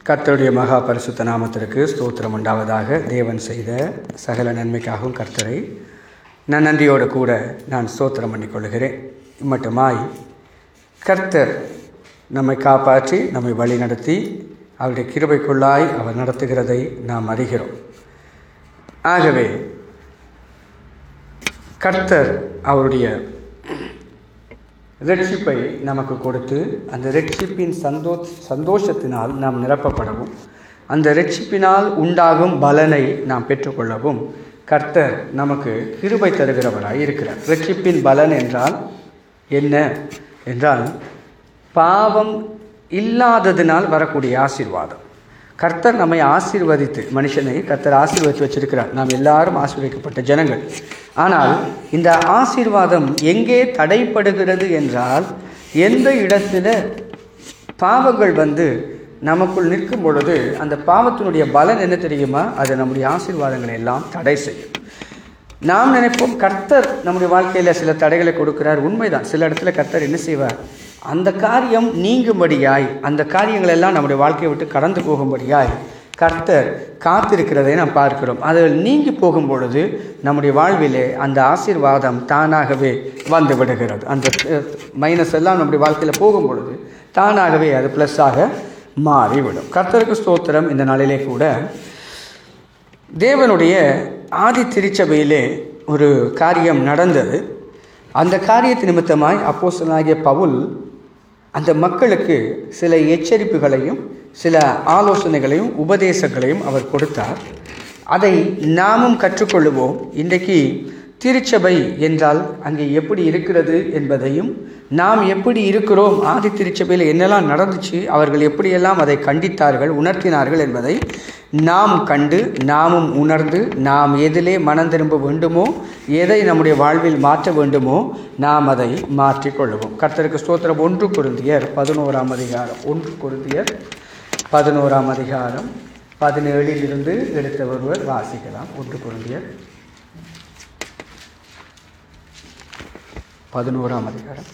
கர்த்தருடைய மகா பரிசுத்த நாமத்திற்கு ஸ்தோத்திரம் உண்டாவதாக. தேவன் செய்த சகல நன்மைக்காகவும் கர்த்தரை நான் நன்றியோடு கூட நான் ஸ்தோத்திரம் பண்ணிக்கொள்கிறேன். இம்மட்டுமாய் கர்த்தர் நம்மை காப்பாற்றி நம்மை வழி நடத்தி அவருடைய கிருபைக்குள்ளாய் அவர் நடத்துகிறதை நாம் அறிகிறோம். ஆகவே கர்த்தர் அவருடைய இரட்சிப்பை நமக்கு கொடுத்து அந்த இரட்சிப்பின் சந்தோஷத்தினால் நாம் நிரப்பப்படவும் அந்த இரட்சிப்பினால் உண்டாகும் பலனை நாம் பெற்றுக்கொள்ளவும் கர்த்தர் நமக்கு கிருபை தருகிறவராய் இருக்கிறார். இரட்சிப்பின் பலன் என்றால் என்ன என்றால் பாவம் இல்லாததினால் வரக்கூடிய ஆசீர்வாதம். கர்த்தர் நம்மை ஆசீர்வதித்து, மனுஷனை கர்த்தர் ஆசீர்வதித்து வச்சிருக்கிறார். நாம் எல்லாரும் ஆசீர்வதிக்கப்பட்ட ஜனங்கள். ஆனால் இந்த ஆசீர்வாதம் எங்கே தடைப்படுகிறது என்றால், எந்த இடத்துல பாவங்கள் நமக்குள் நிற்கும் பொழுது அந்த பாவத்தினுடைய பலன் என்ன தெரியுமா? அது நம்முடைய ஆசீர்வாதங்களை எல்லாம் தடை செய்யும். நாம் நினைப்போம் கர்த்தர் நம்முடைய வாழ்க்கையில் சில தடைகளை கொடுக்கிறார். உண்மைதான், சில இடத்துல கர்த்தர் என்ன செய்வார்? அந்த காரியம் நீங்கும்படியாய், அந்த காரியங்கள் எல்லாம் நம்முடைய வாழ்க்கையை விட்டு கடந்து போகும்படியாய் கர்த்தர் காத்திருக்கிறதை நாம் பார்க்கிறோம். அது நீங்கி போகும் பொழுது நம்முடைய வாழ்விலே அந்த ஆசீர்வாதம் தானாகவே வந்து விடுகிறது. அந்த மைனஸ் எல்லாம் நம்முடைய வாழ்க்கையில் போகும் பொழுது தானாகவே அது ப்ளஸ்ஸாக மாறிவிடும். கர்த்தருக்கு ஸ்தோத்திரம். இந்த நாளிலே கூட தேவனுடைய ஆதி திருச்சபையிலே ஒரு காரியம் நடந்தது. அந்த காரியத்து நிமித்தமாய் அப்போஸ்தலனாகிய பவுல் அந்த மக்களுக்கு சில எச்சரிப்புகளையும் சில ஆலோசனைகளையும் உபதேசங்களையும் அவர் கொடுத்தார். அதை நாமும் கற்றுக்கொள்ளுவோம். இன்றைக்கு திருச்சபை என்றால் அங்கே எப்படி இருக்கிறது என்பதையும், நாம் எப்படி இருக்கிறோம், ஆதி திருச்சபையில் என்னெல்லாம் நடந்துச்சு, அவர்கள் எப்படியெல்லாம் அதை கண்டித்தார்கள், உணர்த்தினார்கள் என்பதை நாம் கண்டு நாமும் உணர்ந்து நாம் எதிலே மனம் திரும்ப வேண்டுமோ, எதை நம்முடைய வாழ்வில் மாற்ற வேண்டுமோ நாம் அதை மாற்றிக்கொள்ளுவோம். கர்த்தருக்கு ஸ்தோத்திரம். 1 கொரிந்தியர் 11ஆம் அதிகாரம் 1 கொரிந்தியர் 11ஆம் அதிகாரம் 17 எடுத்த ஒருவர் வாசிக்கலாம். 1 கொரிந்தியர் 11ஆம் அதிகாரம்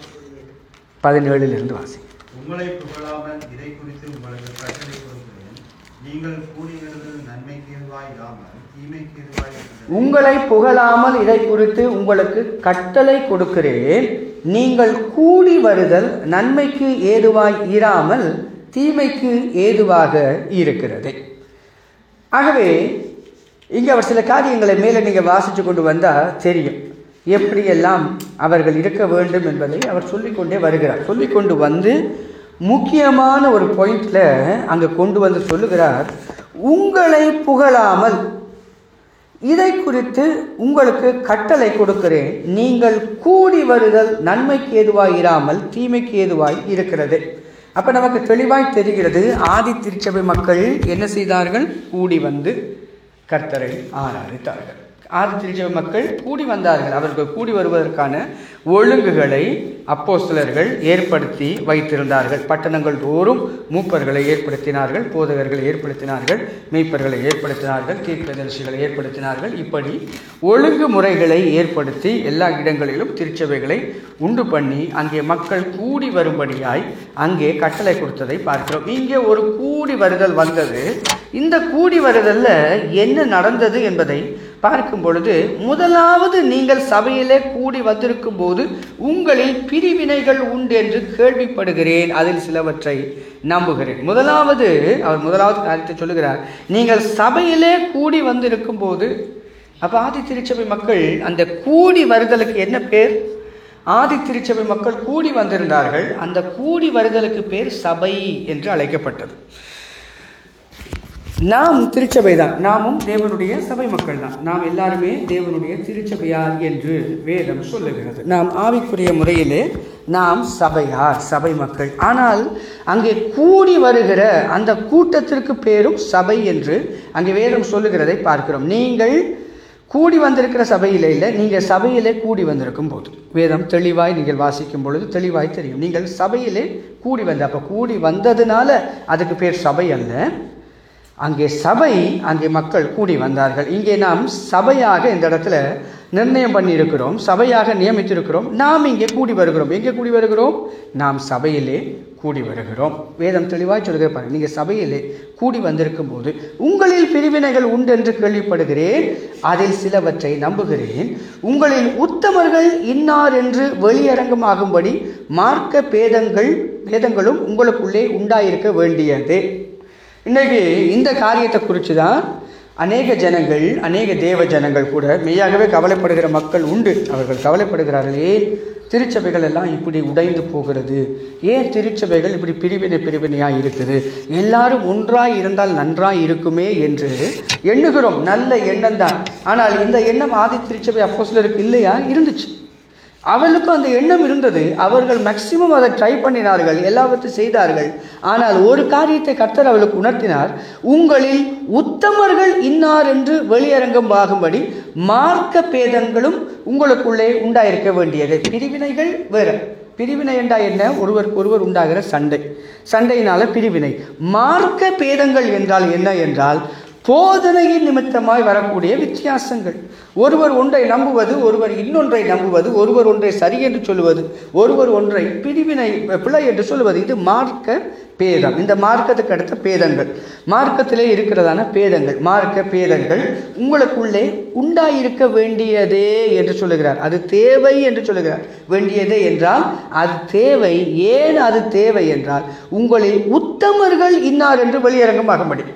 17 வாசி. உங்களை புகழாமல் இதை குறித்து உங்களுக்கு கட்டளை கொடுக்கிறேன். நீங்கள் கூடி வருதல் நன்மைக்கு ஏதுவாய் இராமல் தீமைக்கு ஏதுவாய் இருக்கிறது. உங்களை புகழாமல் இதை குறித்து உங்களுக்கு கட்டளை கொடுக்கிறேன். நீங்கள் கூடி வருதல் நன்மைக்கு ஏதுவாய் இராமல் தீமைக்கு ஏதுவாக இருக்கிறது. ஆகவே இங்கே அவர் சில காரியங்களை மேலே நீங்கள் வாசித்து கொண்டு வந்தால் தெரியும் எப்படியெல்லாம் அவர்கள் இருக்க வேண்டும் என்பதை அவர் சொல்லிக்கொண்டே வருகிறார். சொல்லிக்கொண்டு வந்து முக்கியமான ஒரு பாயிண்டில் அங்கே கொண்டு வந்து சொல்லுகிறார், உங்களை புகழாமல் இதை குறித்து உங்களுக்கு கட்டளை கொடுக்கிறேன். நீங்கள் கூடி வருதல் நன்மைக்கு ஏதுவாய் இராமல் தீமைக்கு ஏதுவாய் இருக்கிறது. அப்போ நமக்கு தெளிவாய் தெரிகிறது, ஆதி திருச்சபை மக்கள் என்ன செய்தார்கள்? கூடி வந்து கர்த்தரை ஆராதித்தார்கள். ஆதி திருச்சபை மக்கள் கூடி வந்தார்கள். அவர்கள் கூடி வருவதற்கான ஒழுங்குகளை அப்போஸ்தலர்கள் ஏற்படுத்தி வைத்திருந்தார்கள். பட்டணங்கள் தோறும் மூப்பர்களை ஏற்படுத்தினார்கள், போதகர்களை ஏற்படுத்தினார்கள், மெய்ப்பர்களை ஏற்படுத்தினார்கள், தீர்க்கதரிசிகளை ஏற்படுத்தினார்கள். இப்படி ஒழுங்குமுறைகளை ஏற்படுத்தி எல்லா இடங்களிலும் திருச்சபைகளை உண்டு பண்ணி அங்கே மக்கள் கூடி வரும்படியாய் அங்கே கட்டளை கொடுத்ததை பார்க்கிறோம். இங்கே ஒரு கூடி வருதல் வந்தது. இந்த கூடி வருதல்ல என்ன நடந்தது என்பதை பார்க்கும் பொழுது, முதலாவது நீங்கள் சபையிலே கூடி வந்திருக்கும் போது உங்களில் பிரிவினைகள் உண்டு என்று கேள்விப்படுகிறேன், அதில் சிலவற்றை நம்புகிறேன். முதலாவது காரியத்தை சொல்லுகிறார், நீங்கள் சபையிலே கூடி வந்திருக்கும் போது. அப்போ ஆதி திருச்சபை மக்கள் அந்த கூடி வருதலுக்கு என்ன பேர்? ஆதி திருச்சபை மக்கள் கூடி வந்திருந்தார்கள். அந்த கூடி வருதலுக்கு பேர் சபை என்று அழைக்கப்பட்டது. நாம் திருச்சபை தான், நாமும் தேவனுடைய சபை மக்கள் தான். நாம் எல்லாருமே தேவனுடைய திருச்சபையார் என்று வேதம் சொல்லுகிறது. நாம் ஆவிக்குரிய முறையிலே நாம் சபையார், சபை மக்கள். ஆனால் அங்கே கூடி வருகிற அந்த கூட்டத்திற்கு பேரும் சபை என்று அங்கே வேதம் சொல்லுகிறதை பார்க்கிறோம். நீங்கள் கூடி வந்திருக்கிற சபையிலே இல்லை, நீங்கள் சபையிலே கூடி வந்திருக்கும் போது வேதம் தெளிவாய் நீங்கள் வாசிக்கும் பொழுது தெளிவாய் தெரியும். நீங்கள் சபையிலே கூடி அப்போ கூடி வந்ததுனால அதுக்கு பேர் சபை அல்ல. அங்கே சபை, அங்கே மக்கள் கூடி வந்தார்கள். இங்கே நாம் சபையாக இந்த இடத்துல நிர்ணயம் பண்ணியிருக்கிறோம், சபையாக நியமித்திருக்கிறோம். நாம் இங்கே கூடி வருகிறோம். எங்கே கூடி வருகிறோம்? நாம் சபையிலே கூடி வருகிறோம். வேதம் தெளிவாய் சொல்கிற பாருங்கள், நீங்கள் சபையிலே கூடி வந்திருக்கும் போது உங்களில் பிரிவினைகள் உண்டு என்று கேள்விப்படுகிறேன், அதில் சிலவற்றை நம்புகிறேன். உங்களில் உத்தமர்கள் இன்னார் என்று வெளியரங்கமாகும்படி மார்க்க பேதங்களும் உங்களுக்குள்ளே உண்டாயிருக்க வேண்டியது. இன்றைக்கு இந்த காரியத்தை குறித்து தான் அநேக ஜனங்கள், அநேக தேவ ஜனங்கள் கூட மெய்யாகவே கவலைப்படுகிற மக்கள் உண்டு. அவர்கள் கவலைப்படுகிறார்களே, திருச்சபைகள் எல்லாம் இப்படி உடைந்து போகிறது, ஏன் திருச்சபைகள் இப்படி பிரிவினையாக இருக்குது, எல்லாரும் ஒன்றாய் இருந்தால் நன்றாய் இருக்குமே என்று எண்ணுகிறோம். நல்ல எண்ணம் தான். ஆனால் இந்த எண்ணம் ஆதி திருச்சபை அப்போஸ்தலருக்கு இல்லையா? இருந்துச்சு. அவர்களுக்கும் அந்த எண்ணம் இருந்தது. அவர்கள் மேக்சிமம் அதை ட்ரை பண்ணினார்கள், எல்லாவற்றையும் செய்தார்கள். ஆனால் ஒரு காரியத்தை கர்த்தர் அவர்களுக்கு உணர்த்தினார், உங்களில் உத்தமர்கள் இன்னார் என்று வெளியரங்கம் ஆகும்படி மார்க்க பேதங்களும் உங்களுக்குள்ளே உண்டாயிருக்க வேண்டியது. பிரிவினைகள் வேற. பிரிவினை என்றால் என்ன? ஒருவருக்கு ஒருவர் உண்டாகிற சண்டையினால பிரிவினை. மார்க்க பேதங்கள் என்றால் என்ன என்றால் போதனையின் நிமித்தமாய் வரக்கூடிய வித்தியாசங்கள். ஒருவர் ஒன்றை நம்புவது, ஒருவர் இன்னொன்றை நம்புவது, ஒருவர் ஒன்றை சரி என்று சொல்லுவது, ஒருவர் ஒன்றை பிழை என்று சொல்லுவது. இது மார்க்க பேதம். இந்த மார்க்கத்துக்கு அடுத்த பேதங்கள், மார்க்கத்திலே இருக்கிறதான பேதங்கள், மார்க்க பேதங்கள் உங்களுக்குள்ளே உண்டாயிருக்க வேண்டியதே என்று சொல்லுகிறார். அது தேவை என்று சொல்லுகிறார். வேண்டியதே என்றால் அது தேவை. ஏன் அது தேவை என்றால் உங்களில் உத்தமர்கள் இன்னார் என்று வெளியரங்கமாக முடியும்.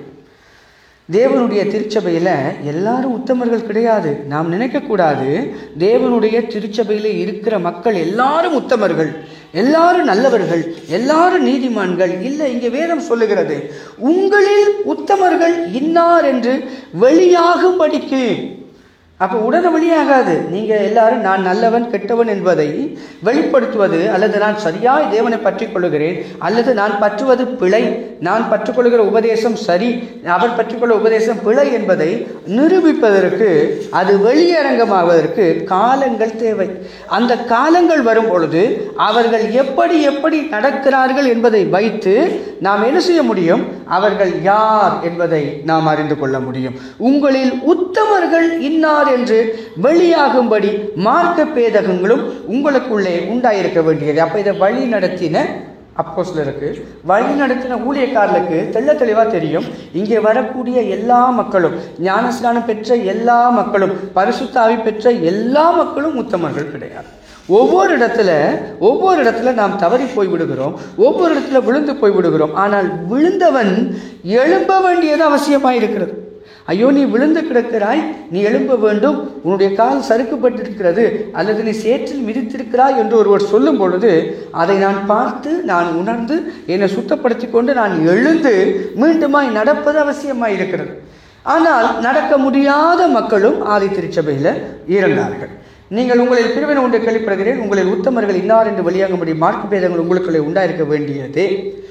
தேவனுடைய திருச்சபையில் எல்லாரும் உத்தமர்கள் கிடையாது. நாம் நினைக்கக்கூடாது தேவனுடைய திருச்சபையில் இருக்கிற மக்கள் எல்லாரும் உத்தமர்கள், எல்லாரும் நல்லவர்கள், எல்லாரும் நீதிமான்கள். இல்லை, இங்கே வேதம் சொல்லுகிறது உங்களில் உத்தமர்கள் இன்னார் என்று வெளியாகும்படிக்கு. அப்போ உடனே வெளியாகாது. நீங்கள் எல்லாரும் நான் நல்லவன் கெட்டவன் என்பதை வெளிப்படுத்துவது, அல்லது நான் சரியாய் தேவனை பற்றி கொள்ளுகிறேன், அல்லது நான் பற்றுவது பிழை, நான் பற்றுக்கொள்கிற உபதேசம் சரி, அவர் பற்றிக்கொள்ள உபதேசம் பிழை என்பதை நிரூபிப்பதற்கு, அது வெளியரங்கமாவதற்கு காலங்கள் தேவை. அந்த காலங்கள் வரும் பொழுது அவர்கள் எப்படி எப்படி நடக்கிறார்கள் என்பதை வைத்து நாம் என்ன செய்ய முடியும்? அவர்கள் யார் என்பதை நாம் அறிந்து கொள்ள முடியும். உங்களில் உத்தமர்கள் இன்னார் என்று வெளியாகும்படி மார்க்க பேதகங்களும் உங்களுக்குள்ளே உண்டாயிருக்க வேண்டியது. அப்ப இதை வழி நடத்தின அப்போஸ்தலருக்கு, வழி நடத்தின ஊழியக்காரர்களுக்கு தெள்ள தெளிவா தெரியும், இங்கே வரக்கூடிய எல்லா மக்களும், ஞானஸ்நானம் பெற்ற எல்லா மக்களும், பரிசுத்த ஆவி பெற்ற எல்லா மக்களும் உத்தமர்கள் கிடையாது. ஒவ்வொரு இடத்துல நாம் தவறி போய் விடுகிறோம், ஒவ்வொரு இடத்துல விழுந்து போய் விடுகிறோம். ஆனால் விழுந்தவன் எழும்ப வேண்டியது அவசியமாயிருக்கிறது. ஐயோ, நீ விழுந்து கிடக்கிறாய், நீ எழும்ப வேண்டும், உன்னுடைய கால் சறுக்கப்பட்டிருக்கிறது, அல்லது நீ சேற்றில் மிதித்திருக்கிறாய் என்று ஒருவர் சொல்லும் பொழுது அதை நான் பார்த்து, நான் உணர்ந்து, என்னை சுத்தப்படுத்தி கொண்டு நான் எழுந்து மீண்டுமாய் நடப்பது அவசியமாய் இருக்கிறது. ஆனால் நடக்க முடியாத மக்களும் ஆதி திருச்சபையில் இருந்தார்கள். நீங்கள் உங்களில் பிரிவினை ஒன்றை கேள்விப்படுகிறேன், உங்களில் உத்தமர்கள் இன்னார் என்று வெளியாகும்படி மார்க்க பேதங்கள் உங்களுக்குள்ளே உண்டாயிருக்க வேண்டியதே.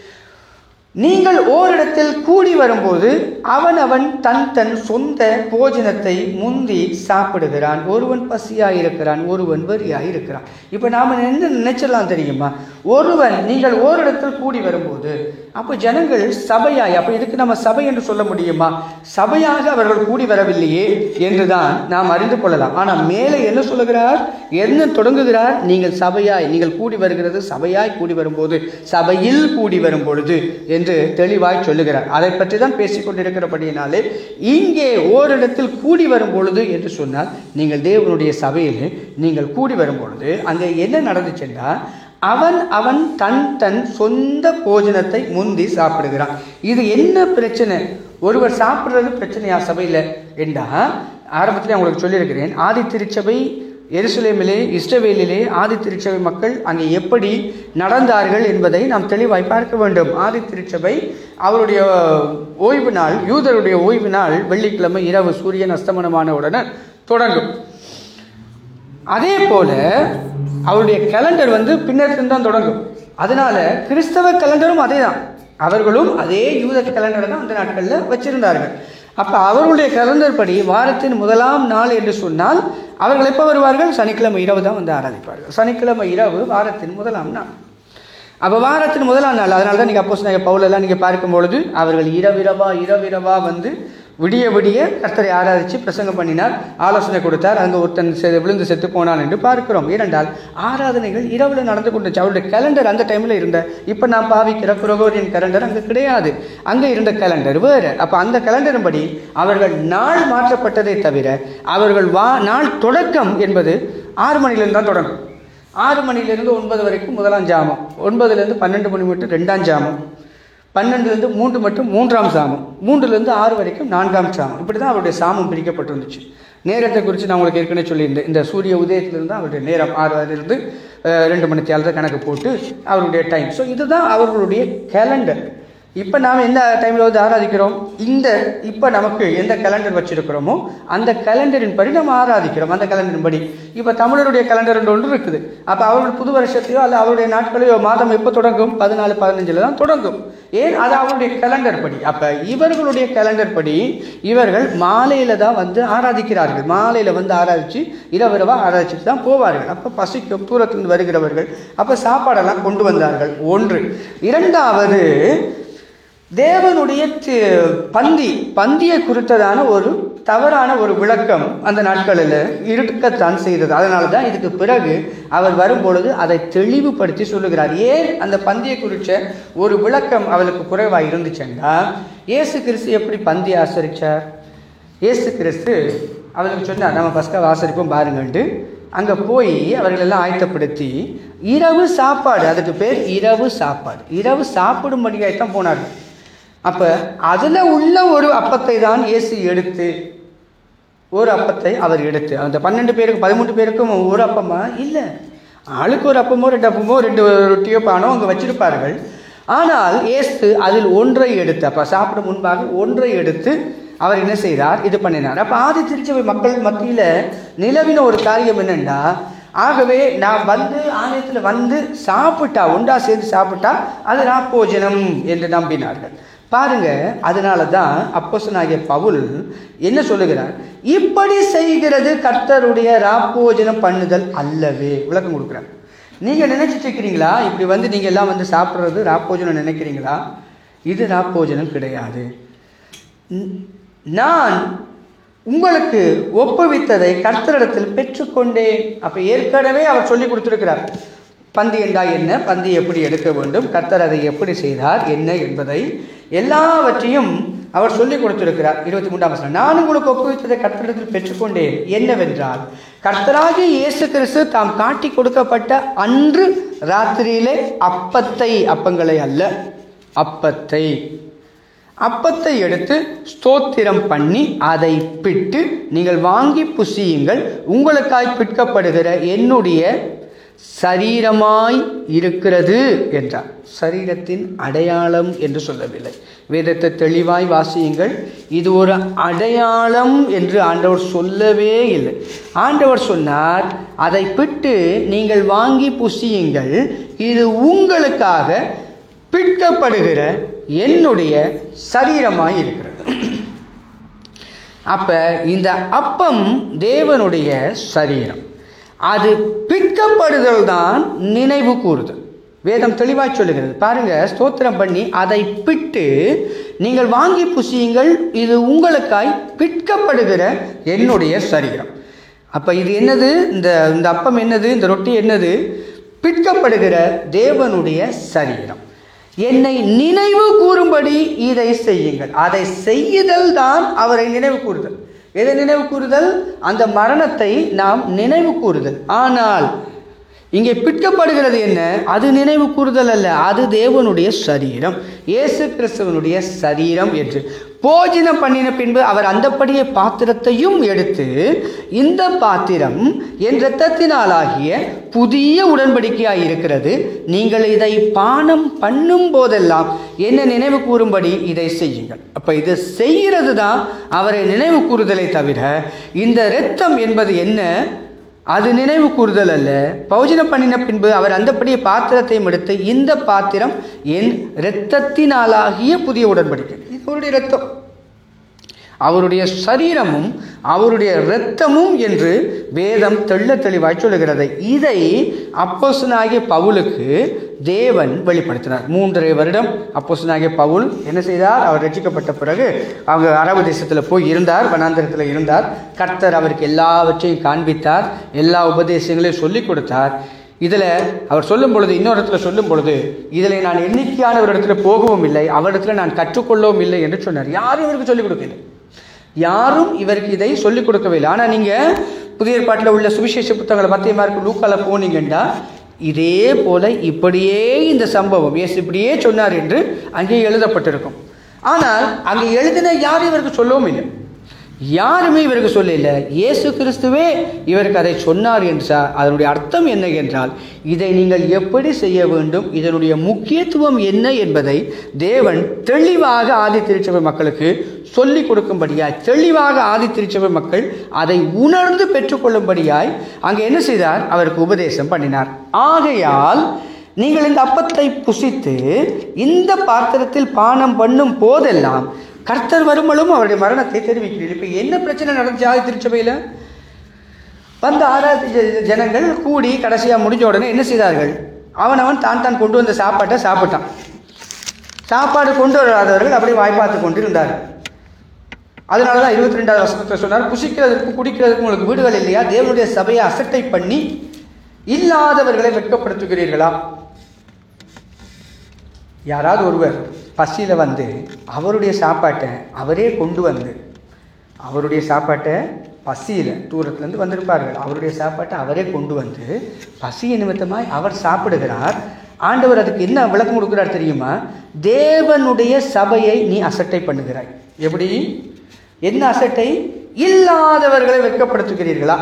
நீங்கள் ஓரிடத்தில் கூடி வரும்போது அவன் தன் சொந்த போஜனத்தை முந்தி சாப்பிடுகிறான். ஒருவன் பசியாயிருக்கிறான், ஒருவன் வெறியாயிருக்கிறான். இப்போ நாம் என்ன நினைச்சிடலாம் தெரியுமா? நீங்கள் ஓரிடத்தில் கூடி வரும்போது அப்போ ஜனங்கள் சபையாய், அப்போ இதுக்கு நம்ம சபை என்று சொல்ல முடியுமா? சபையாக அவர்கள் கூடி வரவில்லையே என்றுதான் நாம் அறிந்து கொள்ளலாம். ஆனால் மேலே என்ன சொல்லுகிறார், என்ன தொடங்குகிறார்? நீங்கள் சபையாய், நீங்கள் கூடி வருகிறது சபையாய் கூடி வரும்போது, சபையில் கூடி வரும் பொழுது என்று தெளிவாய் சொல்லுகிறார். அதை பற்றி தான் பேசிக்கொண்டிருக்கிறபடியினாலே இங்கே ஓரிடத்தில் கூடி வரும் பொழுது என்று சொன்னால், நீங்கள் தேவனுடைய சபையில் நீங்கள் கூடி வரும் பொழுது அங்கே என்ன நடந்துச்சுன்னா, அவன் தன் சொந்த போஜனத்தை முந்தி சாப்பிடுகிறான். இது என்ன பிரச்சனை? ஒருவர் சாப்பிடுறது பிரச்சனையா சபையில் என்றா, ஆரம்பத்தில் உங்களுக்கு சொல்லியிருக்கிறேன், ஆதி திருச்சபை எருசலேமிலே, இஸ்ரவேலிலே ஆதி திருச்சபை மக்கள் அங்கே எப்படி நடந்தார்கள் என்பதை நாம் தெளிவாய் பார்க்க வேண்டும். ஆதி திருச்சபை அவருடைய ஓய்வு நாள், யூதருடைய ஓய்வு நாள் வெள்ளிக்கிழமை இரவு சூரியன் அஸ்தமனமான உடனே தொடங்கும். அதே போல அவருடைய கேலண்டர் பின்னர் தான் தொடங்கும். அதனால கிறிஸ்தவ கேலண்டரும் அதே தான், அவர்களும் அதே யூத கேலண்டரை தான் அந்த நாட்களில் வச்சிருந்தார்கள். அப்போ அவர்களுடைய கேலண்டர் படி வாரத்தின் முதலாம் நாள் என்று சொன்னால் அவர்கள் எப்போ வருவார்கள்? சனிக்கிழமை இரவு தான் ஆராதிப்பார்கள். சனிக்கிழமை இரவு வாரத்தின் முதலாம் நாள். அப்போ வாரத்தின் முதலாம் நாள், அதனால தான் நீங்கள் அப்போஸ்தலனாகிய பவுலெல்லாம் நீங்கள் பார்க்கும்பொழுது அவர்கள் இரவிரவா வந்து விடிய விடிய கர்த்தரை ஆராதித்து பிரசங்கம் பண்ணினார், ஆலோசனை கொடுத்தார். அங்கே ஒருத்தன் விழுந்து செத்து போனான் என்று பார்க்கிறோம். ஏனென்றால் ஆராதனைகள் இரவில் நடந்து கொண்டுச்சு. அவருடைய கேலண்டர் அந்த டைமில் இருந்த, இப்போ நான் பாவிக்கிற குரோகோரியன் கேலண்டர் அங்கே கிடையாது, அங்கே இருந்த கேலண்டர் வேறு. அப்போ அந்த கேலண்டரின் படி அவர்கள் நாள் மாற்றப்பட்டதை தவிர அவர்கள் நாள் தொடக்கம் என்பது 6 மணிலிருந்து தான் தொடங்கும். 6 மணிலிருந்து 9 வரைக்கும் முதலாம் ஜாமம், 9லேருந்து 12 மணி மட்டும் 2ஆம் ஜாமம், 12லேருந்து 3 மட்டும் 3ஆம் சாமம், 3லேருந்து 6 வரைக்கும் 4ஆம் சாமம். இப்படி தான் அவருடைய சாமம் பிரிக்கப்பட்டிருந்துச்சு. நேரத்தை குறித்து நான் உங்களுக்கு ஏற்கனவே சொல்லியிருந்தேன். இந்த சூரிய உதயத்திலிருந்து அவருடைய நேரம் 6 2 மணி தேர்தல் கணக்கு போட்டு அவருடைய டைம். ஸோ இதுதான் அவர்களுடைய கேலண்டர். இப்போ நாம் எந்த டைமில் வந்து ஆராதிக்கிறோம், இப்போ நமக்கு எந்த கேலண்டர் வச்சுருக்கிறோமோ அந்த கேலண்டரின் படி நம்ம ஆராதிக்கிறோம். அந்த கேலண்டரின் படி இப்போ தமிழருடைய கேலண்டர் ஒன்று இருக்குது. அப்போ அவர்கள் புது வருஷத்தையோ அல்ல அவருடைய நாட்களையோ மாதம் எப்போ தொடங்கும், 14, 15 தான் தொடங்கும். ஏன், அது அவருடைய கேலண்டர் படி. அப்போ இவர்களுடைய கேலண்டர் படி இவர்கள் மாலையில் தான் வந்து ஆராதிக்கிறார்கள். மாலையில் வந்து ஆராதித்து இரவா ஆராதிச்சுட்டு தான் போவார்கள். அப்போ பசிக்கும், தூரத்திலிருந்து வருகிறவர்கள். அப்போ சாப்பாடெல்லாம் கொண்டு வந்தார்கள். 1. 2வது, தேவனுடைய பந்தியை குறித்ததான ஒரு தவறான ஒரு விளக்கம் அந்த நாட்களில் இருக்கத்தான் செய்தது. அதனால தான் இதுக்கு பிறகு அவர் வரும்பொழுது அதை தெளிவுபடுத்தி சொல்லுகிறார். ஏன் அந்த பந்தியை குறித்த ஒரு விளக்கம் அவளுக்கு குறைவாக இருந்துச்சுன்னா, இயேசு கிறிஸ்து எப்படி பந்தியை ஆசரித்தார்? இயேசு கிறிஸ்து அவளுக்கு சொன்னார், நம்ம பஸ்கா ஆசரிப்போம் பாருங்கன்ட்டு. அங்கே போய் அவர்களெல்லாம் ஆயத்தப்படுத்தி இரவு சாப்பாடு, அதுக்கு பேர் இரவு சாப்பாடு, இரவு சாப்பிடும்படியாகத்தான் போனார்கள். அப்போ அதில் உள்ள ஒரு அப்பத்தை தான் இயேசு எடுத்து, ஒரு அப்பத்தை அவர் எடுத்து, அந்த 12 பேருக்கு 13 பேருக்கும் ஒரு அப்பமா இல்லை, ஆளுக்கு ஒரு அப்பமோ 2 அப்பமோ 2 ரொட்டியோ பானோ அங்கே வச்சிருப்பார்கள். ஆனால் இயேசு அதில் ஒன்றை எடுத்து, அப்போ சாப்பிட முன்பாக ஒன்றை எடுத்து அவர் என்ன செய்கிறார், இது பண்ணினார். அப்போ ஆதி திருச்சபை மக்கள் மத்தியில் நிலவின ஒரு காரியம் என்னென்னா, ஆகவே நான் வந்து ஆலயத்தில் வந்து சாப்பிட்டா, ஒன்றா சேர்ந்து சாப்பிட்டா அது ராப்போஜனம் என்று நம்பினார்கள். பாருங்க, அதனால தான் அப்போஸ்தலனாகிய பவுல் என்ன சொல்லுகிறார், இப்படி செய்கிறது கர்த்தருடைய ராப்போஜனம் பண்ணுதல் அல்லவே. விளக்கம் கொடுக்குறார். நீங்கள் நினைச்சிட்டு இருக்கிறீங்களா இப்படி வந்து நீங்கள் எல்லாம் வந்து சாப்பிட்றது ராப்போஜனம் நினைக்கிறீங்களா? இது ராப்போஜனம் கிடையாது. நான் உங்களுக்கு ஒப்புவித்ததை கர்த்தரிடத்தில் பெற்றுக்கொண்டேன். அப்போ ஏற்கனவே அவர் சொல்லி கொடுத்துருக்கிறார், பந்தி என்றால் என்ன, பந்தி எப்படி எடுக்க வேண்டும், கர்த்தர் அதை எப்படி செய்தார் என்ன என்பதை எல்லாவற்றையும் அவர் சொல்லிக் கொடுத்திருக்கிறார். 23ஆம் வசனம், நான் உங்களுக்கு ஒப்புவித்ததை கர்த்தரிடத்தில் பெற்றுக்கொண்டேன் என்னவென்றால், கர்த்தராகிய இயேசு கிறிஸ்து தாம் காட்டி கொடுக்கப்பட்ட அன்று ராத்திரியிலே அப்பங்களை அல்ல, அப்பத்தை எடுத்து ஸ்தோத்திரம் பண்ணி அதை பிட்டு, நீங்கள் வாங்கி புசியுங்கள், உங்களுக்காய் பிற்கப்படுகிற என்னுடைய சரீரமாய் இருக்கிறது என்றார். சரீரத்தின் அடையாளம் என்று சொல்லவில்லை. வேதத்தை தெளிவாய் வாசியுங்கள். இது ஒரு அடையாளம் என்று ஆண்டவர் சொல்லவே இல்லை. ஆண்டவர் சொன்னார், அதை பிட்டு நீங்கள் வாங்கி புசியுங்கள், இது உங்களுக்காக பிற்கப்படுகிற என்னுடைய சரீரமாய் இருக்கிறது. அப்ப இந்த அப்பம் தேவனுடைய சரீரம், அது பிற்கப்படுதல் தான் நினைவு கூறுதல். வேதம் தெளிவாய் சொல்லுகிறது. பாருங்க, ஸ்தோத்திரம் பண்ணி அதை பிட்டு நீங்கள் வாங்கி புசியுங்கள், இது உங்களுக்காய் பிற்கப்படுகிற என்னுடைய சரீரம். அப்ப இது என்னது, இந்த அப்பம் என்னது, இந்த ரொட்டி என்னது, பிற்கப்படுகிற தேவனுடைய சரீரம். என்னை நினைவு கூறும்படி இதை செய்யுங்கள். அதை செய்யுதல் தான் அவரை நினைவு கூறுதல். எதை நினைவு கூறுதல்? அந்த மரணத்தை நாம் நினைவு கூறுதல். ஆனால் இங்கே பிற்கப்படுகிறது என்ன, அது நினைவு கூறுதல் அல்ல, அது தேவனுடைய சரீரம், இயேசு கிறிஸ்துவனுடைய சரீரம் என்று. போஜனம் பண்ணின பின்பு அவர் அந்தப்படியே பாத்திரத்தையும் எடுத்து, இந்த பாத்திரம் என் இரத்தத்தினாலாகிய புதிய உடன்படிக்கையாய் இருக்கிறது, நீங்கள் இதை பானம் பண்ணும் போதெல்லாம் என்ன நினைவு கூறும்படி இதை செய்யுங்கள். அப்ப இதை செய்கிறது தான் அவரை நினைவு கூறுதலை தவிர இந்த இரத்தம் என்பது என்ன, அது நினைவு கூறுதல் அல்ல. போஜனம் பண்ணின பின்பு அவர் அந்தப்படியே பாத்திரத்தையும் எடுத்து, இந்த பாத்திரம் என் இரத்தத்தினாலாகிய புதிய உடன்படிக்கை. இது அவருடைய இரத்தம், அவருடைய சரீரமும் அவருடைய இரத்தமும் என்று வேதம் தெள்ள தெளிவாய் சொல்லுகிறது. இதை அப்போஸ்தலனாகிய பவுலுக்கு தேவன் வெளிப்படுத்தினார். 3.5 வருடம் அப்போஸ்தலனாகிய பவுல் என்ன செய்தார்? அவர் ரட்சிக்கப்பட்ட பிறகு அவங்க அரபு தேசத்தில் போய் இருந்தார், வனாந்தரத்தில் இருந்தார். கர்த்தர் அவருக்கு எல்லாவற்றையும் காண்பித்தார், எல்லா உபதேசங்களையும் சொல்லிக் கொடுத்தார். இதில் அவர் சொல்லும் பொழுது, இன்னொரு இடத்துல சொல்லும் பொழுது, இதில் நான் எண்ணிக்கையான ஒரு இடத்துல போகவும் இல்லை, அவரிடத்துல நான் கற்றுக்கொள்ளவும் இல்லை என்று சொன்னார். யாரும் இவருக்கு சொல்லிக் கொடுக்கல, யாரும் இவருக்கு இதை சொல்லிக் கொடுக்கவே இல்லை. ஆனால் நீங்கள் புதிய ஏற்பாட்டில் உள்ள சுவிசேஷ புத்தகங்களை மத்திய மார்க்கு லூக்கால போனீங்கன்னா இதே போல இப்படியே இந்த சம்பவம் இயேசு இப்படியே சொன்னார் என்று அங்கே எழுதப்பட்டிருக்கும். ஆனால் அங்கே எழுதின யாரும் இவருக்கு சொல்லவும் இல்லை, யாருமே இவருக்கு சொல்லல. இயேசு கிறிஸ்துவே இவருக்கு அதை சொன்னார் என்றால் அதனுடைய அர்த்தம் என்ன என்றால், இதை நீங்கள் எப்படி செய்ய வேண்டும், இதனுடைய முக்கியத்துவம் என்ன என்பதை தேவன் தெளிவாக ஆதி திருச்சபை மக்களுக்கு சொல்லிக் கொடுக்கும்படியாய், தெளிவாக ஆதி திருச்சபை மக்கள் அதை உணர்ந்து பெற்றுக்கொள்ளும்படியாய் அங்கே என்ன செய்தார்? அவருக்கு உபதேசம் பண்ணினார். ஆகையால் நீங்கள் இந்த அப்பத்தை புசித்து இந்த பாத்திரத்தில் பானம் பண்ணும் போதெல்லாம் கர்த்தர் வரும்பொழுதும் அவருடைய மரணத்தை தெரிவிக்கிறீர்கள். இப்போ என்ன பிரச்சனை நடந்துச்சு ஆதி திருச்சபையில்? வந்த 6 ஜனங்கள் கூடி கடைசியாக முடிஞ்ச உடனே என்ன செய்தார்கள்? அவன் தான் கொண்டு வந்த சாப்பாட்டை சாப்பிட்டான். சாப்பாடு கொண்டு வராதவர்கள் அப்படியே வாய்ப்பாத்து கொண்டு இருந்தார்கள். அதனால தான் 22வது வசனத்தில் சொன்னார், புசிக்கிறதுக்கு குடிக்கிறதுக்கு உங்களுக்கு வீடுகள் இல்லையா? தேவனுடைய சபையை அசட்டை பண்ணி இல்லாதவர்களை வெட்கப்படுத்துகிறீர்களா? யாராவது ஒருவர் பசியில் வந்து அவருடைய சாப்பாட்டை அவரே கொண்டு வந்து, அவருடைய சாப்பாட்டை பசியில் தூரத்துலேருந்து வந்திருப்பார்கள், அவருடைய சாப்பாட்டை அவரே கொண்டு வந்து பசிய நிமித்தமாய் அவர் சாப்பிடுகிறார். ஆண்டவர் அதுக்கு என்ன விளக்கம் கொடுக்கிறார் தெரியுமா? தேவனுடைய சபையை நீ அசட்டை பண்ணுகிறாய். எப்படி? என்ன அசட்டை? இல்லாதவர்களை வெட்கப்படுத்துகிறீர்களா?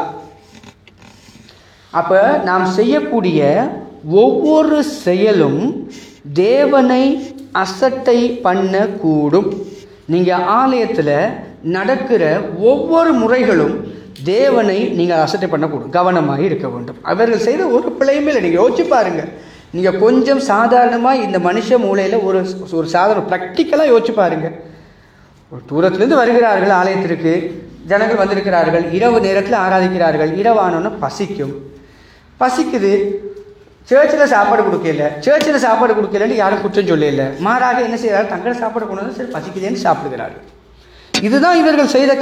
அப்ப நாம் செய்யக்கூடிய ஒவ்வொரு செயலும் தேவனை அசட்டை பண்ணக்கூடும். நீங்கள் ஆலயத்தில் நடக்கிற ஒவ்வொரு முறைகளும் தேவனை நீங்கள் அசட்டை பண்ணக்கூடும். கவனமாக இருக்க வேண்டும். அவர்கள் செய்த ஒரு பிழையுமே இல்லை. நீங்கள் யோசிச்சு பாருங்க. நீங்கள் கொஞ்சம் சாதாரணமாக இந்த மனுஷ மூலையில் ஒரு சாதாரண ப்ராக்டிக்கலாக யோசிச்சு பாருங்க. ஒரு தூரத்துலேருந்து வருகிறார்கள் ஆலயத்திற்கு, ஜனங்கள் வந்திருக்கிறார்கள், இரவு நேரத்தில் ஆராதிக்கிறார்கள். இரவானோன்னு பசிக்குது. சர்ச்சில் சாப்பாடு கொடுக்கல, சர்ச்சில் சாப்பாடு கொடுக்கலன்னு யாரும் குற்றம் சொல்லல. மாறாக என்ன செய்கிறார்கள்? தங்களை சாப்பாடு கொண்டு வந்து சரி பசிக்குதுன்னு சாப்பிடுகிறார்கள். இதுதான் இவர்கள் செய்த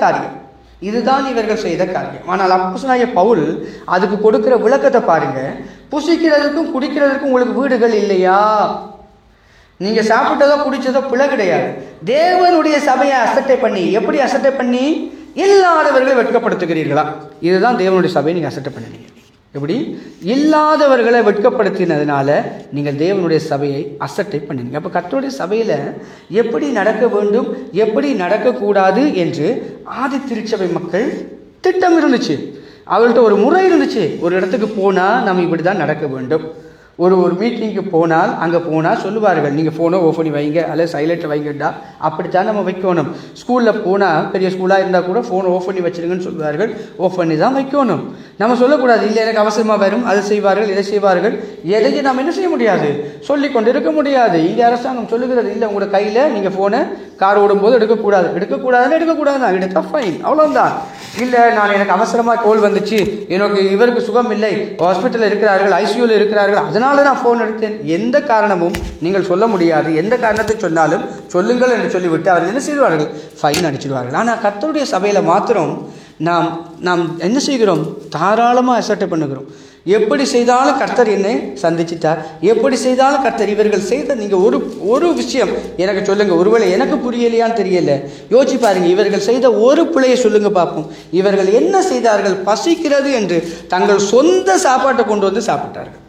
காரியம். ஆனால் அப்போஸ்தலனாகிய பவுல் அதுக்கு கொடுக்கிற விளக்கத்தை பாருங்க. புசிக்கிறதுக்கும் குடிக்கிறதுக்கும் உங்களுக்கு வீடுகள் இல்லையா? நீங்க சாப்பிட்டதோ குடிச்சதோ பிழை கிடையாது. தேவனுடைய சபையை அசட்டை பண்ணி, எப்படி அசட்டை பண்ணி? இல்லாதவர்களை வெட்கப்படுத்துகிறீர்களா? இதுதான் தேவனுடைய சபையை நீங்க அசட்டை பண்ணீங்க. எப்படி? இல்லாதவர்களை வெட்கப்படுத்தினதுனால நீங்கள் தேவனுடைய சபையை அசட்டை பண்ணினீங்க. அப்போ கர்த்தருடைய சபையில் எப்படி நடக்க வேண்டும், எப்படி நடக்கக்கூடாது என்று ஆதி திருச்சபை மக்கள் திட்டம் இருந்துச்சு. அவர்கள்ட்ட ஒரு முறை இருந்துச்சு. ஒரு இடத்துக்கு போனால் நம்ம இப்படி தான் நடக்க வேண்டும். ஒரு மீட்டிங்க்கு போனால் அங்கே போனால் சொல்லுவார்கள், நீங்கள் ஃபோனை ஓஃப் பண்ணி வைங்க அல்லது சைலண்ட்டில் வைங்கடா, அப்படித்தான் நம்ம வைக்கணும். ஸ்கூலில் போனால் பெரிய ஸ்கூலாக இருந்தால் கூட ஃபோனை ஓஃப் பண்ணி வச்சுருங்கன்னு சொல்லுவார்கள். ஓஃப் பண்ணி தான் வைக்கணும். நம்ம சொல்லக்கூடாது, இல்லை எனக்கு அவசரமாக வரும், அதை செய்வார்கள், இதை செய்வார்கள். எதையும் நம்ம என்ன செய்ய முடியாது, சொல்லி கொண்டு இருக்க முடியாது. இங்கே அரசாங்கம் சொல்லுகிறது, இல்லை உங்களோட கையில் நீங்கள் ஃபோனை கார் ஓடும்போது எடுக்கக்கூடாதுன்னு எடுக்கக்கூடாது தான், எடுத்தா ஃபைன், அவ்வளோதான். இல்லை நான் எனக்கு அவசரமாக கோல் வந்துச்சு, எனக்கு இவருக்கு சுகம் இல்லை, ஹாஸ்பிட்டலில் இருக்கிறார்கள், ஐசியூவில் இருக்கிறார்கள், அதனால நான் ஃபோன் எடுத்தேன், எந்த காரணமும் நீங்கள் சொல்ல முடியாது. எந்த காரணத்தை சொன்னாலும் சொல்லுங்கள் என்று சொல்லிவிட்டு அவர்கள் என்ன செய்வார்கள்? ஃபைன் அடிச்சிடுவார்கள். ஆனால் கர்த்தருடைய சபையில் மாத்திரம் நாம் என்ன செய்கிறோம்? தாராளமாக அசட்டை பண்ணுகிறோம். எப்படி செய்தாலும் கர்த்தர் என்னை சந்திச்சிட்டார், எப்படி செய்தாலும் கர்த்தர் இவர்கள் செய்த, நீங்கள் ஒரு விஷயம் எனக்கு சொல்லுங்க, ஒருவேளை எனக்கு புரியலையான்னு தெரியல, யோசிச்சு பாருங்க. இவர்கள் செய்த ஒரு பிழையை சொல்லுங்க பார்ப்போம். இவர்கள் என்ன செய்தார்கள்? பசிக்கிறது என்று தங்கள் சொந்த சாப்பாட்டை கொண்டு வந்து சாப்பிட்டார்கள்.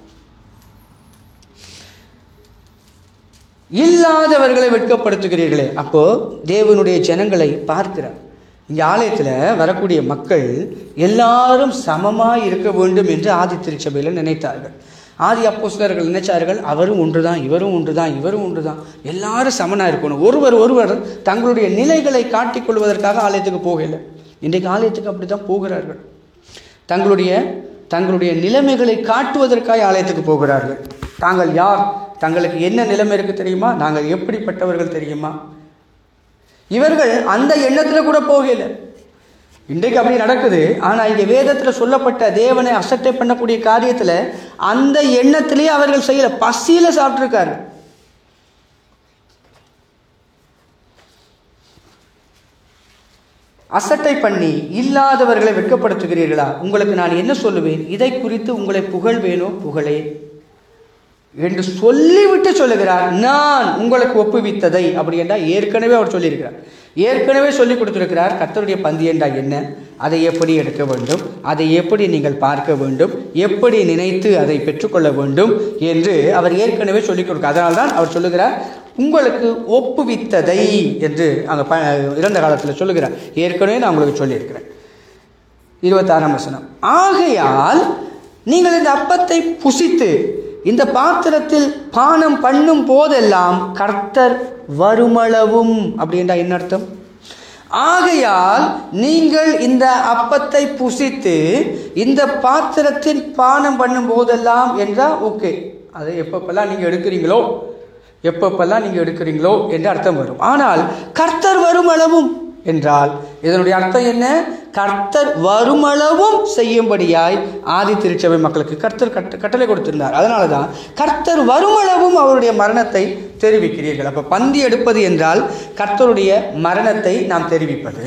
இல்லாதவர்களை வெட்கப்படுத்துகிறீர்களே. அப்போ தேவனுடைய ஜனங்களை பார்க்கிறார். இங்கே ஆலயத்தில் வரக்கூடிய மக்கள் எல்லாரும் சமமாக இருக்க வேண்டும் என்று ஆதி திருச்சபையில் நினைத்தார்கள். ஆதி அப்போஸ்தலர்கள் நினைச்சார்கள், அவரும் ஒன்று தான், இவரும் ஒன்று தான், இவரும் ஒன்று தான், எல்லாரும் சமனாக இருக்கணும். ஒருவர் தங்களுடைய நிலைகளை காட்டிக்கொள்வதற்காக ஆலயத்துக்கு போகலை. இன்றைக்கு ஆலயத்துக்கு அப்படி தான் போகிறார்கள். தங்களுடைய நிலைமைகளை காட்டுவதற்காக ஆலயத்துக்கு போகிறார்கள். தாங்கள் யார், தங்களுக்கு என்ன நிலைமை இருக்கு தெரியுமா, நாங்கள் எப்படிப்பட்டவர்கள் தெரியுமா? இவர்கள் அந்த எண்ணத்தில் கூட போகல. இன்றைக்கு அப்படி நடக்குது. ஆனால் இங்கே வேதத்தில் சொல்லப்பட்ட தேவனை அசட்டை பண்ணக்கூடிய காரியத்தில் அந்த எண்ணத்திலேயே அவர்கள் செய்யல, பசியில் சாப்பிட்ருக்காரு. அசட்டை பண்ணி இல்லாதவர்களை வெட்கப்படுத்துகிறீர்களா? உங்களுக்கு நான் என்ன சொல்லுவேன்? இதை குறித்து உங்களை புகழ்வேனோ புகழே என்று சொல்லிவிட்டு சொல்லுகிறார், நான் உங்களுக்கு ஒப்புவித்ததை. அப்படி என்றால் ஏற்கனவே அவர் சொல்லியிருக்கிறார், ஏற்கனவே சொல்லி கொடுத்திருக்கிறார். கர்த்தருடைய பந்தி என்றால் என்ன, அதை எப்படி எடுக்க வேண்டும், அதை எப்படி நீங்கள் பார்க்க வேண்டும், எப்படி நினைத்து அதை பெற்றுக்கொள்ள வேண்டும் என்று அவர் ஏற்கனவே சொல்லிக் கொடுக்கிறார். அதனால்தான் அவர் சொல்லுகிறார், உங்களுக்கு ஒப்புவித்ததை என்று அங்கே இறந்த காலத்தில் சொல்லுகிறார். ஏற்கனவே நான் உங்களுக்கு சொல்லியிருக்கிறேன். 26ஆம் வசனம், ஆகையால் நீங்கள் இந்த அப்பத்தை புசித்து இந்த பாத்திரத்தில் பானம் பண்ணும் போதெல்லாம் கர்த்தர் வருமளவும். அப்படின்றா என்ன அர்த்தம்? ஆகையால் நீங்கள் இந்த அப்பத்தை புசித்து இந்த பாத்திரத்தில் பானம் பண்ணும் போதெல்லாம் என்றால் ஓகே, அது எப்பப்பெல்லாம் நீங்கள் எடுக்கிறீங்களோ என்று அர்த்தம் வரும். ஆனால் கர்த்தர் வருமளவும் என்றால் இதனுடைய அர்த்தம் என்ன? கர்த்தர் வருமளவும் செய்யும்படியாய் ஆதி திருச்சபை மக்களுக்கு கர்த்தர் கட்டளை கொடுத்திருந்தார். அதனால தான் கர்த்தர் வருமளவும் அவருடைய மரணத்தை தெரிவிக்கிறீர்கள். அப்போ பந்தி எடுப்பது என்றால் கர்த்தருடைய மரணத்தை நாம் தெரிவிப்பது.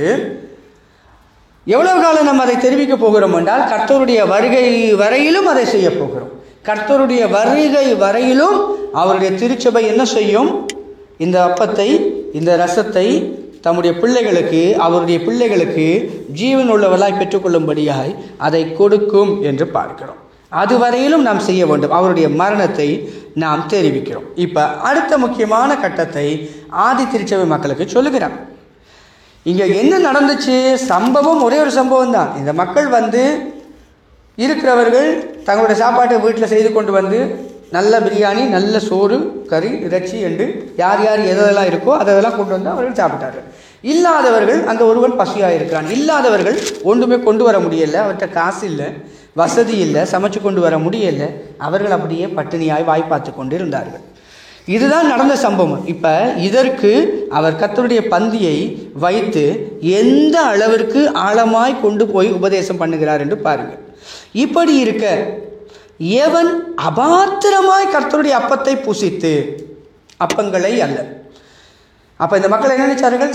எவ்வளவு காலம் நம்ம அதை தெரிவிக்க போகிறோம் என்றால் கர்த்தருடைய வருகை வரையிலும் அதை செய்ய போகிறோம். கர்த்தருடைய வருகை வரையிலும் அவருடைய திருச்சபை என்ன செய்யும்? இந்த அப்பத்தை, இந்த ரசத்தை தம்முடைய பிள்ளைகளுக்கு, அவருடைய பிள்ளைகளுக்கு ஜீவன் உள்ளவர்களாய் பெற்றுக்கொள்ளும்படியாய் அதை கொடுக்கும் என்று பார்க்கிறோம். அதுவரையிலும் நாம் செய்ய வேண்டும். அவருடைய மரணத்தை நாம் தெரிவிக்கிறோம். இப்போ அடுத்த முக்கியமான கட்டத்தை ஆதி திருச்சபை மக்களுக்கு சொல்லுகிறார். இங்கே என்ன நடந்துச்சு? சம்பவம் ஒரே ஒரு சம்பவம் தான். இந்த மக்கள் இருக்கிறவர்கள் தங்களுடைய சாப்பாட்டை வீட்டில் செய்து கொண்டு நல்ல பிரியாணி, நல்ல சோறு, கறி, இறைச்சி என்று யார் யார் எதெல்லாம் இருக்கோ அதெல்லாம் கொண்டு வந்து அவர்கள் சாப்பிட்டார்கள். இல்லாதவர்கள், அங்கே ஒருவன் பசியாக இருக்கிறான், இல்லாதவர்கள் ஒன்றுமே கொண்டு வர முடியலை, அவர்கிட்ட காசு இல்லை, வசதி இல்லை, சமைச்சு கொண்டு வர முடியலை, அவர்கள் அப்படியே பட்டினியாய் வாய்ப்பாத்து கொண்டு இருந்தார்கள். இதுதான் நடந்த சம்பவம். இப்போ இதற்கு அவர் கர்த்தருடைய பந்தியை வைத்து எந்த அளவிற்கு ஆழமாய் கொண்டு போய் உபதேசம் பண்ணுகிறார் என்று பாருங்கள். இப்படி இருக்க எவன் அபாத்திரமாய் கர்த்தருடைய அப்பத்தை புசித்து, அப்பங்களை அல்ல. அப்போ இந்த மக்கள் என்ன நினைச்சார்கள்?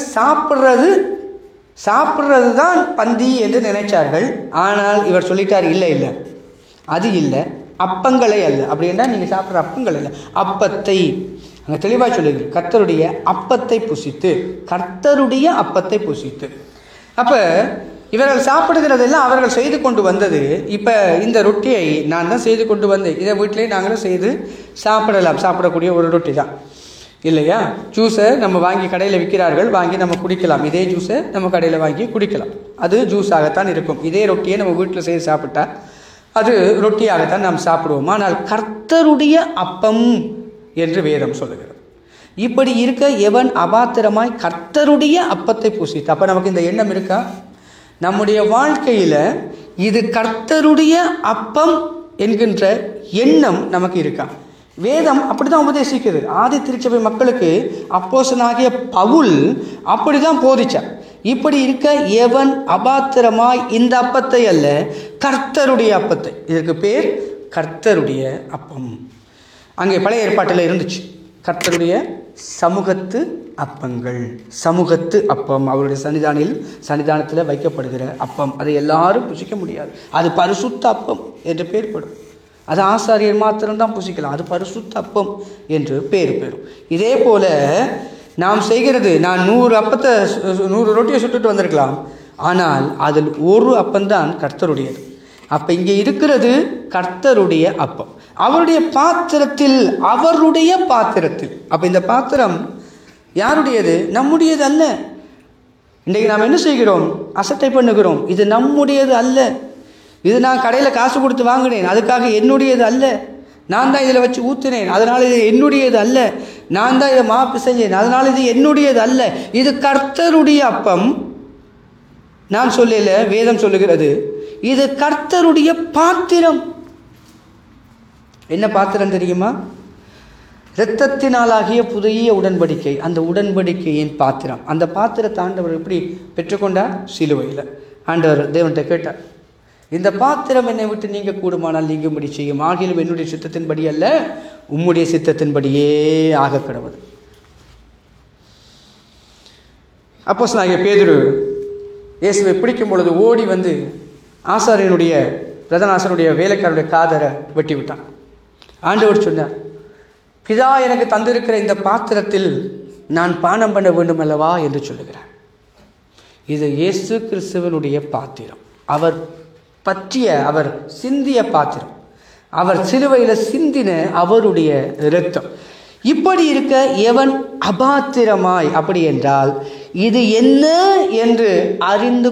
சாப்பிட்றது தான் பந்தி என்று நினைச்சார்கள். ஆனால் இவர் சொல்லிட்டார், இல்லை இல்லை, அது இல்லை, அப்பங்களை அல்ல. அப்படின்னா நீங்கள் சாப்பிட்ற அப்பங்கள் இல்லை, அப்பத்தை. அங்கே தெளிவாக சொல்லுங்கள், கர்த்தருடைய அப்பத்தை புசித்து, கர்த்தருடைய அப்பத்தை புசித்து. அப்போ இவர்கள் சாப்பிடுகிறதெல்லாம் அவர்கள் செய்து கொண்டு வந்தது. இப்போ இந்த ரொட்டியை நான் தான் செய்து கொண்டு வந்தேன், இதை வீட்டிலே நாங்களும் செய்து சாப்பிடலாம், சாப்பிடக்கூடிய ஒரு ரொட்டி தான் இல்லையா? ஜூஸை நம்ம வாங்கி கடையில் விற்கிறார்கள், வாங்கி நம்ம குடிக்கலாம். இதே ஜூஸை நம்ம கடையில் வாங்கி குடிக்கலாம், அது ஜூஸாகத்தான் இருக்கும். இதே ரொட்டியை நம்ம வீட்டில் செய்து சாப்பிட்டா அது ரொட்டியாகத்தான் நாம் சாப்பிடுவோம். ஆனால் கர்த்தருடைய அப்பம் என்று வேதம் சொல்லுகிறது. இப்படி இருக்க எவன் அபாத்திரமாய் கர்த்தருடைய அப்பத்தை புசித்து, அப்போ நமக்கு இந்த எண்ணம் இருக்கா? நம்முடைய வாழ்க்கையில் இது கர்த்தருடைய அப்பம் என்கின்ற எண்ணம் நமக்கு இருக்கா? வேதம் அப்படிதான் உபதேசிக்கிறது. ஆதி திருச்சபை மக்களுக்கு அப்போஸ்தலனாகிய பவுல் அப்படிதான் போதிச்சார். இப்படி இருக்க எவன் அபாத்திரமாய் இந்த அப்பத்தை அல்ல, கர்த்தருடைய அப்பத்தை, இதற்கு பேர் கர்த்தருடைய அப்பம். அங்கே பழைய ஏற்பாட்டில் இருந்துச்சு கர்த்தருடைய சமூகத்து அப்பங்கள், சமூகத்து அப்பம், அவருடைய சன்னிதானத்தில் வைக்கப்படுகிற அப்பம். அதை எல்லாரும் புசிக்க முடியாது, அது பரிசுத்த அப்பம் என்று பேர் படும். அது ஆசாரியர் மாத்திரம்தான் புசிக்கலாம், அது பரிசுத்த அப்பம் என்று பேர் பெறும். இதே போல நாம் செய்கிறது, நான் 100 ரொட்டியை சுட்டுட்டு வந்திருக்கலாம், ஆனால் அதில் ஒரு அப்பந்தான் கர்த்தருடையது. அப்போ இங்கே இருக்கிறது கர்த்தருடைய அப்பம், அவருடைய பாத்திரத்தில், அவருடைய பாத்திரத்தில். அப்போ இந்த பாத்திரம் யாருடையது? நம்முடையது அல்ல. இன்றைக்கு நாம் என்ன செய்கிறோம்? அசட்டை பண்ணுகிறோம். இது நம்முடையது அல்ல, இது நான் கடையில் காசு கொடுத்து வாங்கினேன், அதுக்காக என்னுடையது அல்ல. நான் தான் இதில் வச்சு ஊற்றினேன், அதனால் இது என்னுடையது அல்ல. நான் தான் இதை மாப்பு செஞ்சேன், அதனால் இது என்னுடையது அல்ல. இது கர்த்தருடைய அப்பம். நான் சொல்லல, வேதம் சொல்லுகிறது, இது கர்த்தருடைய பாத்திரம். என்ன பாத்திரம் தெரியுமா? இரத்தத்தினாலாகிய புதிய உடன்படிக்கை, அந்த உடன்படிக்கையின் பாத்திரம். அந்த பாத்திரத்தை ஆண்டவர் எப்படி பெற்றுக்கொண்டார்? சிலுவையில். ஆண்டவர் தேவன்கிட்ட கேட்டார், இந்த பாத்திரம் என்னை விட்டு நீங்க கூடுமானால் நீங்கும்படி செய்யும், ஆகிலும் என்னுடைய சித்தத்தின்படி அல்ல உம்முடைய சித்தத்தின்படியே ஆக கடவுள். அப்போஸ்தலனாகிய பேதுரு இயேசுவை பிடிக்கும் பொழுது ஓடி வந்து ஆசாரியனுடைய பிரதான ஆசாரியனுடைய வேலைக்காரனுடைய காதரை வெட்டி விட்டான். ஆண்டவர் சொன்னார், பிதா எனக்கு தந்திருக்கிற இந்த பாத்திரத்தில் நான் பானம் பண்ண வேண்டும் அல்லவா என்று சொல்லுகிறார். இது இயேசு கிறிஸ்துவனுடைய பாத்திரம், அவர் சிந்திய பாத்திரம், அவர் சிலுவையில் சிந்தின அவருடைய இரத்தம். இப்படி இருக்க எவன் அபாத்திரமாய், அப்படி என்றால் இது என்ன என்று அறிந்து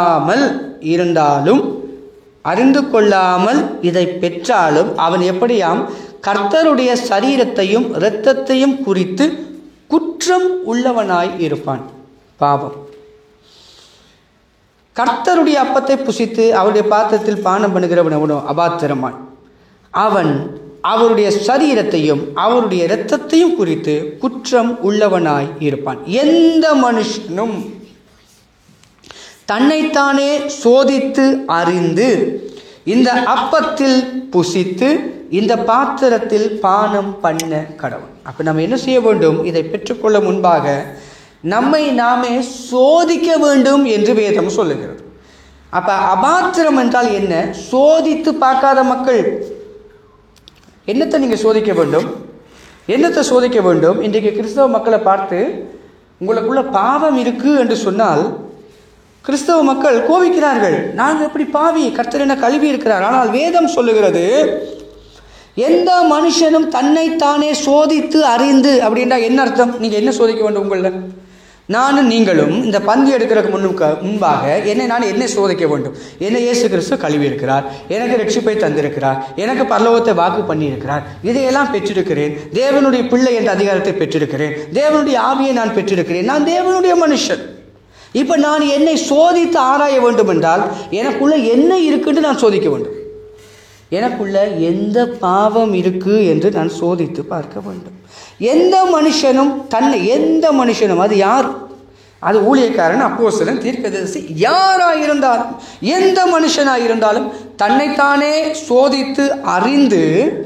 கொள்ளாமல் இதை பெற்றாலும் அவன் எப்படியாம் கர்த்தருடைய சரீரத்தையும் இரத்தத்தையும் குறித்து குற்றம் உள்ளவனாய் இருப்பான். பாவம். கர்த்தருடைய அப்பத்தை புசித்து அவருடைய பாத்திரத்தில் பானம் பண்ணுகிறவன் எவனோ அபாத்திரமாய், அவன் அவருடைய சரீரத்தையும் அவருடைய இரத்தத்தையும் குறித்து குற்றம் உள்ளவனாய் இருப்பான். எந்த மனுஷனும் தன்னைத்தானே சோதித்து அறிந்து இந்த அப்பத்தில் புசித்து இந்த பாத்திரத்தில் பானம் பண்ண கடவுள். அப்ப நம்ம என்ன செய்ய வேண்டும்? இதை பெற்றுக்கொள்ள முன்பாக நம்மை நாமே சோதிக்க வேண்டும் என்று வேதம் சொல்லுகிறது. அப்ப அபாத்திரம் என்றால் என்ன? சோதித்து பார்க்காத மக்கள். என்னத்தை நீங்க சோதிக்க வேண்டும்? என்னத்தை சோதிக்க வேண்டும்? இன்றைக்கு கிறிஸ்தவ மக்களை பார்த்து உங்களுக்குள்ள பாவம் இருக்கு என்று சொன்னால் கிறிஸ்தவ மக்கள் கோபிக்கிறார்கள். நாங்கள் எப்படி பாவி, கர்த்தர் என்ன கழுவி இருக்கிறார். ஆனால் வேதம் சொல்லுகிறது, எந்த மனுஷனும் தன்னைத்தானே சோதித்து அறிந்து. அப்படின்னா என்ன அர்த்தம்? நீங்க என்ன சோதிக்க வேண்டும்? உங்கள நானும் நீங்களும் இந்த பந்தி எடுக்கிறதுக்கு முன்பாக நான் சோதிக்க வேண்டும். என்னை இயேசு கிறிஸ்து கழுவி இருக்கிறார், எனக்கு ரட்சிப்பை தந்திருக்கிறார், எனக்கு பரலோகத்தை வாக்கு பண்ணி இருக்கிறார், இதையெல்லாம் பெற்றிருக்கிறேன், தேவனுடைய பிள்ளை என்ற அதிகாரத்தை பெற்றிருக்கிறேன், தேவனுடைய ஆவியை நான் பெற்றிருக்கிறேன், நான் தேவனுடைய மனுஷன். இப்ப நான் என்னை சோதித்து ஆராய வேண்டும் என்றால் எனக்குள்ள என்ன இருக்குன்னு நான் சோதிக்க வேண்டும். எனக்குள்ள எந்த பாவம் இருக்கு என்று நான் சோதித்து பார்க்க வேண்டும். எந்த மனுஷனும் அது யார்? அது ஊழியக்காரன், அப்போஸ்தலன், தீர்க்கதரிசி, யாராயிருந்தாலும் எந்த மனுஷனாயிருந்தாலும் தன்னைத்தானே சோதித்து அறிந்து,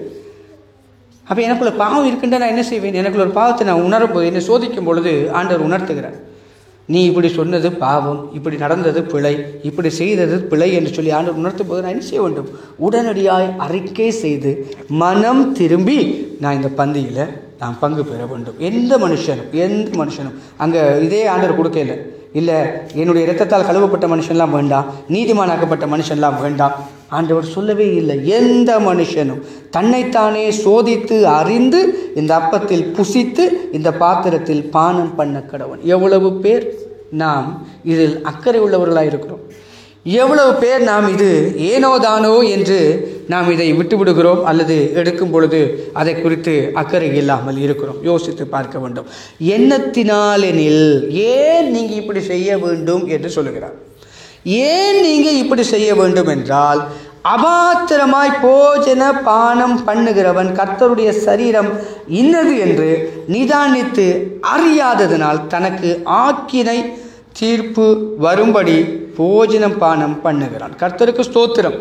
அப்ப எனக்குள்ள பாவம் இருக்குன்ற நான் என்ன செய்வேன்? எனக்குள்ள ஒரு பாவத்தை நான் உணரும் போது, என்னை சோதிக்கும் பொழுது ஆண்டவர் உணர்த்துகிறார், நீ இப்படி சொன்னது பாவம், இப்படி நடந்தது பிழை, இப்படி செய்தது பிழை என்று சொல்லி ஆண்டவர் உணர்த்தும் போது நான் என்ன செய்ய வேண்டும்? உடனடியாய் அறிக்கை செய்து மனம் திரும்பி நான் இந்த பந்தியில் நான் பங்கு பெற வேண்டும். எந்த மனுஷனும் அங்கே இதே ஆண்டவர் கொடுக்கல. இல்லை என்னுடைய இரத்தத்தால் கழுவப்பட்ட மனுஷன்லாம் வேண்டாம், நீதிமானாக்கப்பட்ட மனுஷன்லாம் வேண்டாம், ஆண்டவர் சொல்லவே இல்லை. எந்த மனுஷனும் தன்னைத்தானே சோதித்து அறிந்து இந்த அப்பத்தில் புசித்து இந்த பாத்திரத்தில் பானம் பண்ண கடவன். எவ்வளவு பேர் நாம் இதில் அக்கறை உள்ளவர்களாக இருக்கிறோம்? எவ்வளவு பேர் நாம் இது ஏனோதானோ என்று நாம் இதை விட்டு விடுகிறோம், அல்லது எடுக்கும் பொழுது அதை குறித்து அக்கறை இல்லாமல் இருக்கிறோம்? யோசித்து பார்க்க வேண்டும். எண்ணத்தினாலெனில், ஏன் நீங்க இப்படி செய்ய வேண்டும் என்று சொல்லுகிறார். ஏன் நீங்க இப்படி செய்ய வேண்டும் என்றால், அபாத்திரமாய் போஜன பானம் பண்ணுகிறவன் கர்த்தருடைய சரீரம் இன்னது என்று நிதானித்து அறியாததனால் தனக்கு ஆக்கினை தீர்ப்பு வரும்படி போஜனம் பானம் பண்ணுகிறான். கர்த்தருக்கு ஸ்தோத்திரம்.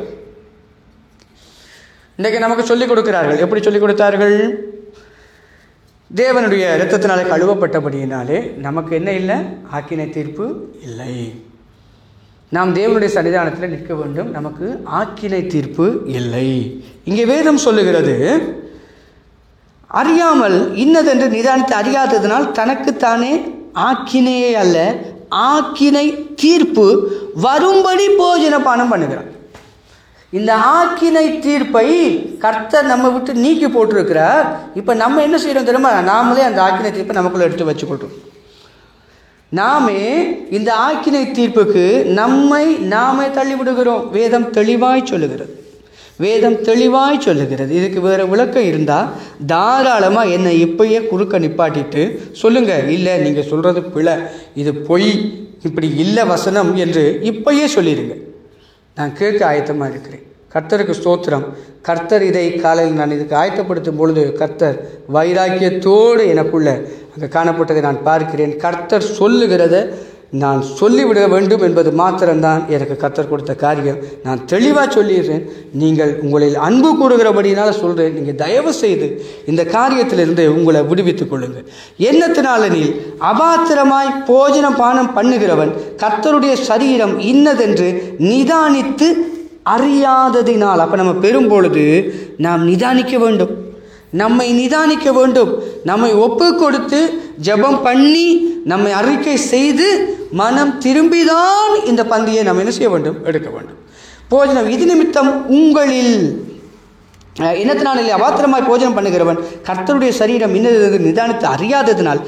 இன்றைக்கு நமக்கு சொல்லிக் கொடுக்கிறார்கள். எப்படி சொல்லிக் கொடுத்தார்கள்? தேவனுடைய இரத்தத்தினாலே கழுவப்பட்டபடியினாலே நமக்கு என்ன இல்லை? ஆக்கினை தீர்ப்பு இல்லை. நாம் தேவனுடைய சன்னிதானத்தில் நிற்க வேண்டும், நமக்கு ஆக்கினை தீர்ப்பு இல்லை. இங்கே வேதம் சொல்லுகிறது, அறியாமல் இன்னதென்று நிதானித்து அறியாததனால் தனக்குத்தானே ஆக்கினையே அல்ல ஆக்கினை தீர்ப்பு வரும்படி போஜன பானம் பண்ணுகிறான். இந்த ஆக்கினை தீர்ப்பை கர்த்தர் நம்ம விட்டு நீக்கி போட்டிருக்கிறார். இப்ப நம்ம என்ன செய்யறோம் தெரியுமா? நாமளே அந்த ஆக்கினை தீர்ப்பை நமக்குள்ள எடுத்து வச்சுக்கொள்றோம். நாமே இந்த ஆக்கினை தீர்ப்புக்கு நாமே தள்ளிவிடுகிறோம். வேதம் தெளிவாய் சொல்லுகிறது. இதுக்கு வேற விளக்கம் இருந்தா தாராளமா என்னை இப்பயே குறுக்க நிப்பாட்டிட்டு சொல்லுங்க, இல்லை நீங்க சொல்றது பிழை, இது பொய், இப்படி இல்லை வசனம் என்று இப்பயே சொல்லிடுங்க. நான் கேட்க ஆயத்தமா இருக்கிறேன். கர்த்தருக்கு ஸ்தோத்திரம். கர்த்தர் இதை காலையில் நான் இதுக்கு ஆயத்தப்படுத்தும் பொழுது கர்த்தர் வைராக்கியத்தோடு எனக்குள்ள அங்கே காணப்பட்டதை நான் பார்க்கிறேன். கர்த்தர் சொல்லுகிறத நான் சொல்லிவிட வேண்டும் என்பது மாத்திரம்தான் எனக்கு கர்த்தர் கொடுத்த காரியம். நான் தெளிவாக சொல்லிடுறேன். நீங்கள் உங்களில் அன்பு கூறுகிறபடினால சொல்கிறேன். நீங்கள் தயவு செய்து இந்த காரியத்திலிருந்து உங்களை விடுவித்துக் கொள்ளுங்கள். என்னத்தினாலெனில் அபாத்திரமாய் போஜன பானம் பண்ணுகிறவன் கர்த்தருடைய சரீரம் இன்னதென்று நிதானித்து அறியாததினால். அப்போ நம்ம பெறும் பொழுது நாம் நிதானிக்க வேண்டும், நம்மை நிதானிக்க வேண்டும், நம்மை ஒப்பு கொடுத்து ஜெபம் பண்ணி நம்மை அறிக்கை செய்து மனம் திரும்பிதான் இந்த பந்தியை நம்ம என்ன செய்ய வேண்டும், எடுக்க வேண்டும். போஜனம் இது நிமித்தம் உங்களில் இனத்தினாலே அபாத்திரமாய் போஜனம் பண்ணுகிறவன் கர்த்தருடைய சரீரம் இன்னது நிதானித்து அறியாததினால்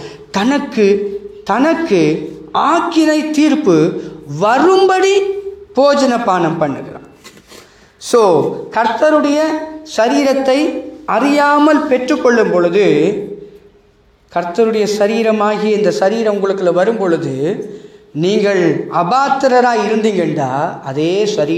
தனக்கு ஆக்கினை தீர்ப்பு வரும்படி போஜன பானம் பண்ணுகிறான். ஸோ கர்த்தருடைய சரீரத்தை அறியாமல் பெற்றுக்கொள்ளும் பொழுது, கர்த்தருடைய சரீரமாகிய இந்த சரீரம் உங்களுக்குள்ள வரும் பொழுது நீங்கள் அபாத்திரராக இருந்தீங்கண்டா அதே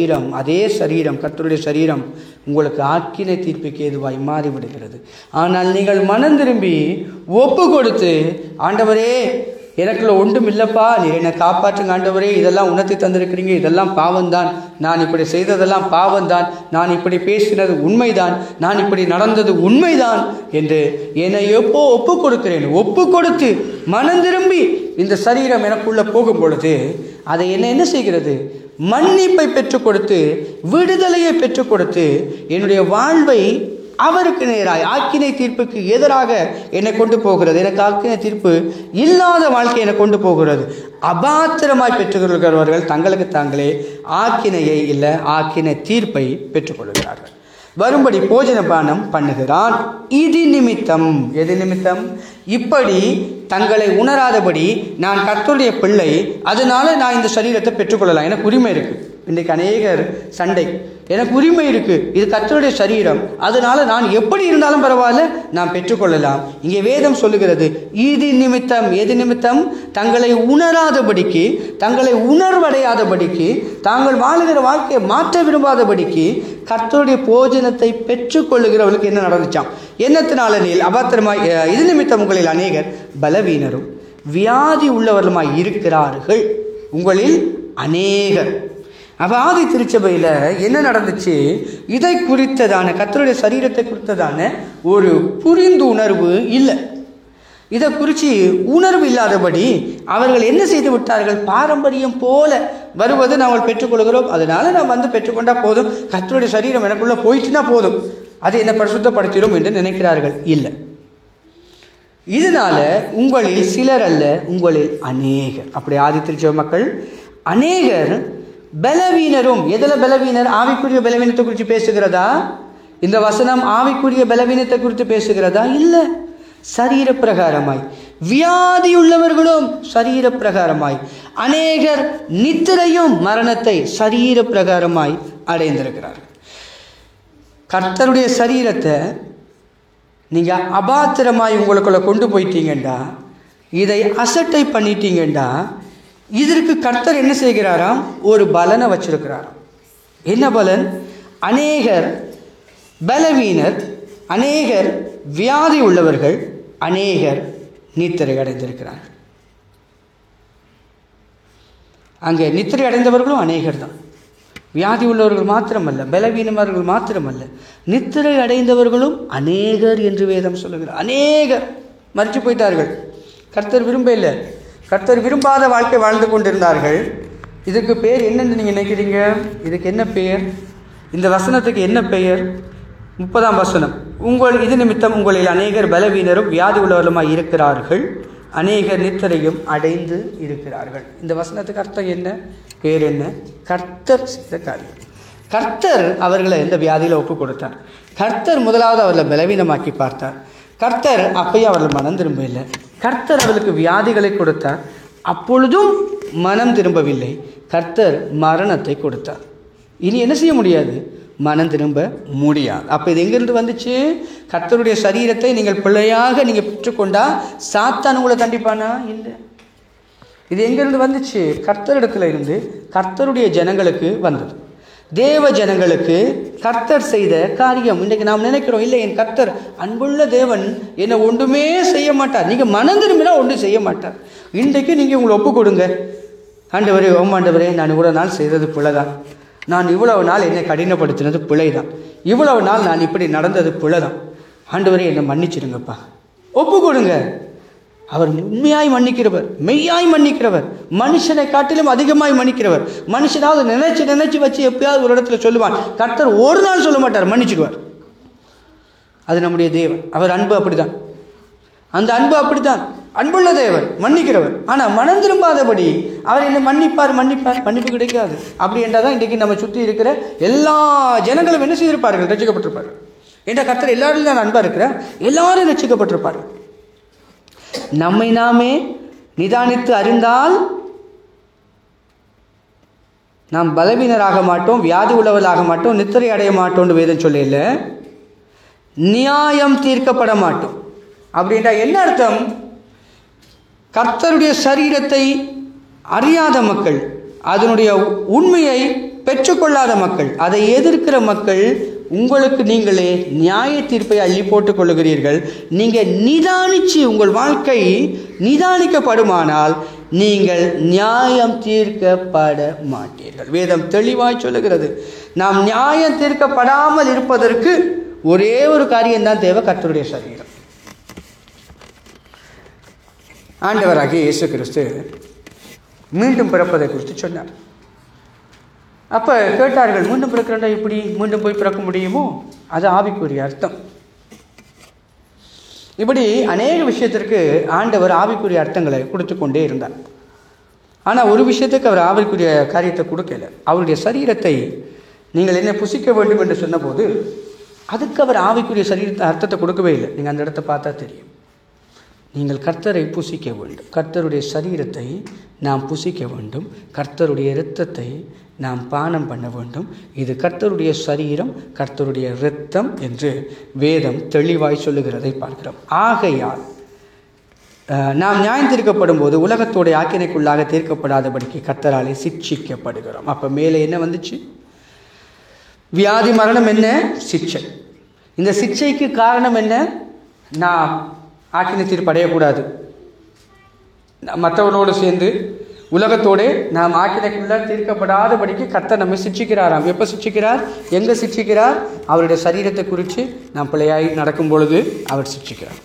சரீரம் கர்த்தருடைய சரீரம் உங்களுக்கு ஆக்கினை தீர்ப்புக்கு ஏதுவாய் மாறிவிடுகிறது. ஆனால் நீங்கள் மனம் திரும்பி ஒப்பு கொடுத்து, ஆண்டவரே எனக்குள்ள ஒன்றும் இல்லைப்பா, நீர் என்னை காப்பாற்றுங்க ஆண்டவரே, இதெல்லாம் உணர்த்தி தந்திருக்கிறீங்க, இதெல்லாம் பாவம்தான், நான் இப்படி செய்ததெல்லாம் பாவம்தான், நான் இப்படி பேசினது உண்மைதான், நான் இப்படி நடந்தது உண்மைதான் என்று என்னை எப்போ ஒப்பு கொடுக்கிறேன், ஒப்பு கொடுத்து மனம் திரும்பி இந்த சரீரம் எனக்குள்ள போகும் பொழுது அதை என்ன செய்கிறது, மன்னிப்பை பெற்றுக் கொடுத்து விடுதலையை பெற்றுக் கொடுத்து என்னுடைய வாழ்வை அவருக்கு நேராய் ஆக்கினை தீர்ப்புக்கு எதிராக என்னை கொண்டு போகிறது. எனக்கு ஆக்கினை தீர்ப்பு இல்லாத வாழ்க்கை என்னை கொண்டு போகிறது. அபாத்திரமாய் பெற்றுக்கொள்கிறவர்கள் தங்களுக்கு தாங்களே ஆக்கினையை இல்லை ஆக்கினை தீர்ப்பை பெற்றுக்கொள்கிறார்கள். வரும்படி போஜன பானம் பண்ணுகிறான். இது நிமித்தம், எது நிமித்தம், இப்படி தங்களை உணராதபடி நான் கர்த்தருடைய பிள்ளை, அதனால நான் இந்த சரீரத்தை பெற்றுக்கொள்ளலாம், எனக்கு உரிமை இருக்கு. இன்றைக்கு அநேகர் சண்டை, எனக்கு உரிமை இருக்கு, இது கர்த்தருடைய சரீரம், அதனால நான் எப்படி இருந்தாலும் பரவாயில்ல, நான் பெற்றுக்கொள்ளலாம். இங்கே வேதம் சொல்லுகிறது இது நிமித்தம், எது நிமித்தம், தங்களை உணராதபடிக்கு, தங்களை உணர்வடையாதபடிக்கு, தாங்கள் வாழுகிற வாழ்க்கையை மாற்ற விரும்பாதபடிக்கு கர்த்தருடைய போஜனத்தை பெற்றுக்கொள்ளுகிறவர்களுக்கு என்ன நடந்துச்சாம், என்னத்தினால நீல் அபாத்திரமாய் இது நிமித்தம் உங்களில் அநேகர் பலவீனரும் வியாதி உள்ளவர்களுமாய் இருக்கிறார்கள். உங்களில் அநேகர். அப்போ ஆதி திருச்சபையில் என்ன நடந்துச்சு, இதை குறித்ததான கர்த்தருடைய சரீரத்தை குறித்ததான ஒரு புரிந்துணர்வு இல்லை. இதை குறித்து உணர்வு இல்லாதபடி அவர்கள் என்ன செய்து விட்டார்கள், பாரம்பரியம் போல வருவது நாங்கள் பெற்றுக்கொள்கிறோம், அதனால நாம் வந்து பெற்றுக்கொண்டா போதும், கர்த்தருடைய சரீரம் எனக்குள்ள போயிட்டுனா போதும், அது என்னை பரிசுத்தப்படுத்திடும் என்று நினைக்கிறார்கள். இல்லை, இதனால உங்களில் சிலர் அல்ல, உங்களில் அநேகர். அப்படி ஆதி திருச்சபை மக்கள் அநேகர் பலவீனரும். எதில் பலவீனர், ஆவிக்குரிய பலவீனத்தை குறித்து பேசுகிறதா இந்த வசனம்? ஆவிக்குரிய பலவீனத்தை குறித்து பேசுகிறதா? இல்லை, சரீர பிரகாரமாய் வியாதியுள்ளவர்களும் சரீர பிரகாரமாய், அநேகர் நித்திரையும் மரணத்தை சரீர பிரகாரமாய் அடைந்திருக்கிறார்கள். கர்த்தருடைய சரீரத்தை நீங்க அபாத்திரமாய் உங்களுக்குள்ள கொண்டு போயிட்டீங்கண்டா, இதை அசட்டை பண்ணிட்டீங்கண்டா, இதற்கு கர்த்தர் என்ன செய்கிறாராம், ஒரு பலனை வச்சிருக்கிறாராம். என்ன பலன்? அநேகர் பலவீனர், அநேகர் வியாதி உள்ளவர்கள், அநேகர் நித்திரை அடைந்திருக்கிறார்கள். அங்கே நித்திரை அடைந்தவர்களும் அநேகர் தான். வியாதி உள்ளவர்கள் மாத்திரமல்ல, பலவீனவர்கள் மாத்திரமல்ல, நித்திரை அடைந்தவர்களும் அநேகர் என்று வேதம் சொல்லுகிறார். அநேகர் மறித்து போயிட்டார்கள். கர்த்தர் விரும்பல, கர்த்தர் விரும்பாத வாழ்க்கை வாழ்ந்து கொண்டிருந்தார்கள். இதுக்கு பேர் என்னன்னு நீங்கள் நினைக்கிறீங்க? இதுக்கு என்ன பெயர்? இந்த வசனத்துக்கு என்ன பெயர்? 30ஆம் வசனம், இது நிமித்தம் உங்களில் அநேகர் பலவீனரும் வியாதி உள்ளவர்களுமாய் இருக்கிறார்கள், அநேகர் நித்திரையும் அடைந்து இருக்கிறார்கள். இந்த வசனத்துக்கு அர்த்தம் என்ன, பேர் என்ன? கர்த்தர் செய்த காரியம். கர்த்தர் அவர்களை எந்த வியாதியில் ஒப்பு கொடுத்தார். கர்த்தர் முதலாவது அவர்களை பலவீனமாக்கி பார்த்தார். கர்த்தர் அப்பயும் அவர்கள் மனம் திரும்ப இல்லை. கர்த்தர் அவர்களுக்கு வியாதிகளை கொடுத்தார், அப்பொழுதும் மனம் திரும்பவில்லை. கர்த்தர் மரணத்தை கொடுத்தார். இனி என்ன செய்ய முடியாது? மனம் திரும்ப முடியாது. அப்போ இது எங்கிருந்து வந்துச்சு? கர்த்தருடைய சரீரத்தை நீங்கள் பிள்ளையாக நீங்கள் பெற்றுக்கொண்டா சாத்தான் உங்களை தண்டிப்பானா? இல்லை. இது எங்கிருந்து வந்துச்சு? கர்த்தரிடத்துல இருந்து கர்த்தருடைய ஜனங்களுக்கு வந்தது. தேவ ஜனங்களுக்கு கர்த்தர் செய்த காரியம். இன்றைக்கு நாம் நினைக்கிறோம், இல்லை என் கர்த்தர் அன்புள்ள தேவன் என்னை ஒன்றுமே செய்ய மாட்டார். நீங்கள் மனம் திரும்பினா ஒன்றும் செய்ய மாட்டார். இன்றைக்கு நீங்கள் உங்களை ஒப்பு கொடுங்க, ஆண்டவரே, ஆண்டவரே, நான் இவ்வளோ நாள் செய்தது பிழைதான், நான் இவ்வளவு நாள் என்னை கடினப்படுத்தினது பிழைதான், இவ்வளவு நாள் நான் இப்படி நடந்தது பிழைதான், ஆண்டவரே என்னை மன்னிச்சிடுங்கப்பா, ஒப்பு கொடுங்க. அவர் உண்மையாய் மன்னிக்கிறவர், மெய்யாய் மன்னிக்கிறவர், மனுஷனை காட்டிலும் அதிகமாய் மன்னிக்கிறவர். மனுஷனாவது நினைச்சு வச்சு எப்பயாவது ஒரு இடத்துல சொல்லுவான், கர்த்தர் ஒரு நாள் சொல்ல மாட்டார், மன்னிச்சிடுவார். அது நம்முடைய தேவன். அவர் அன்பு அப்படிதான், அந்த அன்பு அப்படித்தான், அன்புள்ள தேவன், மன்னிக்கிறவர். ஆனால் மனம் திரும்பாதபடி அவர் என்னை மன்னிப்பார், மன்னிப்பு கிடைக்காது. அப்படி என்றால் தான் இன்றைக்கு நம்ம சுற்றி இருக்கிற எல்லா ஜனங்களும் என்ன செய்திருப்பார்கள்? ரட்சிக்கப்பட்டிருப்பார்கள். என்ற கர்த்தர் எல்லாரும் தான் அன்பா இருக்கிறார், எல்லாரும் ரட்சிக்கப்பட்டிருப்பார்கள். நம்மை நாமே நிதானித்து அறிந்தால் நாம் பலவீனராக மாட்டோம், வியாதி உள்ளவர்களாக மாட்டோம், நித்திரை அடைய மாட்டோம்னு வேதம் சொல்லல, நியாயம் தீர்க்கப்பட மாட்டோம். அப்படின்றா என்ன அர்த்தம்? கர்த்தருடைய சரீரத்தை அறியாத மக்கள், அதனுடைய உண்மையை பெற்றுக்கொள்ளாத மக்கள், அதை எதிர்க்கிற மக்கள், உங்களுக்கு நீங்களே நியாய தீர்ப்பை அள்ளி போட்டுக் கொள்ளுகிறீர்கள். நீங்கள் நிதானிச்சு உங்கள் வாழ்க்கை நிதானிக்கப்படுமானால் நீங்கள் நியாயம் தீர்க்கப்பட மாட்டீர்கள். வேதம் தெளிவாய் சொல்லுகிறது. நாம் நியாயம் தீர்க்கப்படாமல் இருப்பதற்கு ஒரே ஒரு காரியம்தான் தேவை, கர்த்தருடைய சரீரம். ஆண்டவராகிய இயேசு கிறிஸ்து மீண்டும் பிறப்பதை குறித்து சொன்னார். அப்போ கேட்டார்கள், மீண்டும் பிறக்கிறா எப்படி மீண்டும் போய் பிறக்க முடியுமோ? அது ஆவிக்குரிய அர்த்தம். இப்படி அநேக விஷயத்திற்கு ஆண்டவர் ஆவிக்குரிய அர்த்தங்களை கொடுத்து கொண்டே இருந்தார். ஆனால் ஒரு விஷயத்துக்கு அவர் ஆவிக்குரிய காரியத்தை கொடுக்கல. அவருடைய சரீரத்தை நீங்கள் என்ன புசிக்க வேண்டும் என்று சொன்னபோது அதுக்கு அவர் ஆவிக்குரிய சரீரத்தை அர்த்தத்தை கொடுக்கவே இல்லை. நீங்கள் அந்த இடத்தை பார்த்தா தெரியும். நீங்கள் கர்த்தரை புசிக்க வேண்டும், கர்த்தருடைய சரீரத்தை நாம் புசிக்க வேண்டும், கர்த்தருடைய இரத்தத்தை நாம் பானம் பண்ண வேண்டும். இது கர்த்தருடைய சரீரம், கர்த்தருடைய இரத்தம் என்று வேதம் தெளிவாய் சொல்லுகிறதை பார்க்கிறோம். ஆகையால் நாம் நியாயம் தீர்க்கப்படும் போது உலகத்தோடைய ஆக்கினைக்குள்ளாக தீர்க்கப்படாதபடிக்கு கர்த்தராலே சிட்சிக்கப்படுகிறோம். அப்போ மேலே என்ன வந்துச்சு? வியாதி, மரணம் என்ன? சிட்சை. இந்த சிட்சைக்கு காரணம் என்ன? நாம் ஆக்கினை தீர்ப்பு அடையக்கூடாது. மற்றவனோடு சேர்ந்து உலகத்தோடு நாம் ஆக்கினைக்குள்ள தீர்க்கப்படாதபடிக்கு கர்த்தர் நம்மை சிட்சிக்கிறாராம். எப்போ சிட்சிக்கிறார்? எங்கே சிட்சிக்கிறார்? அவருடைய சரீரத்தை குறித்து நாம் பிள்ளையாய் நடக்கும் பொழுது அவர் சிட்சிக்கிறார்.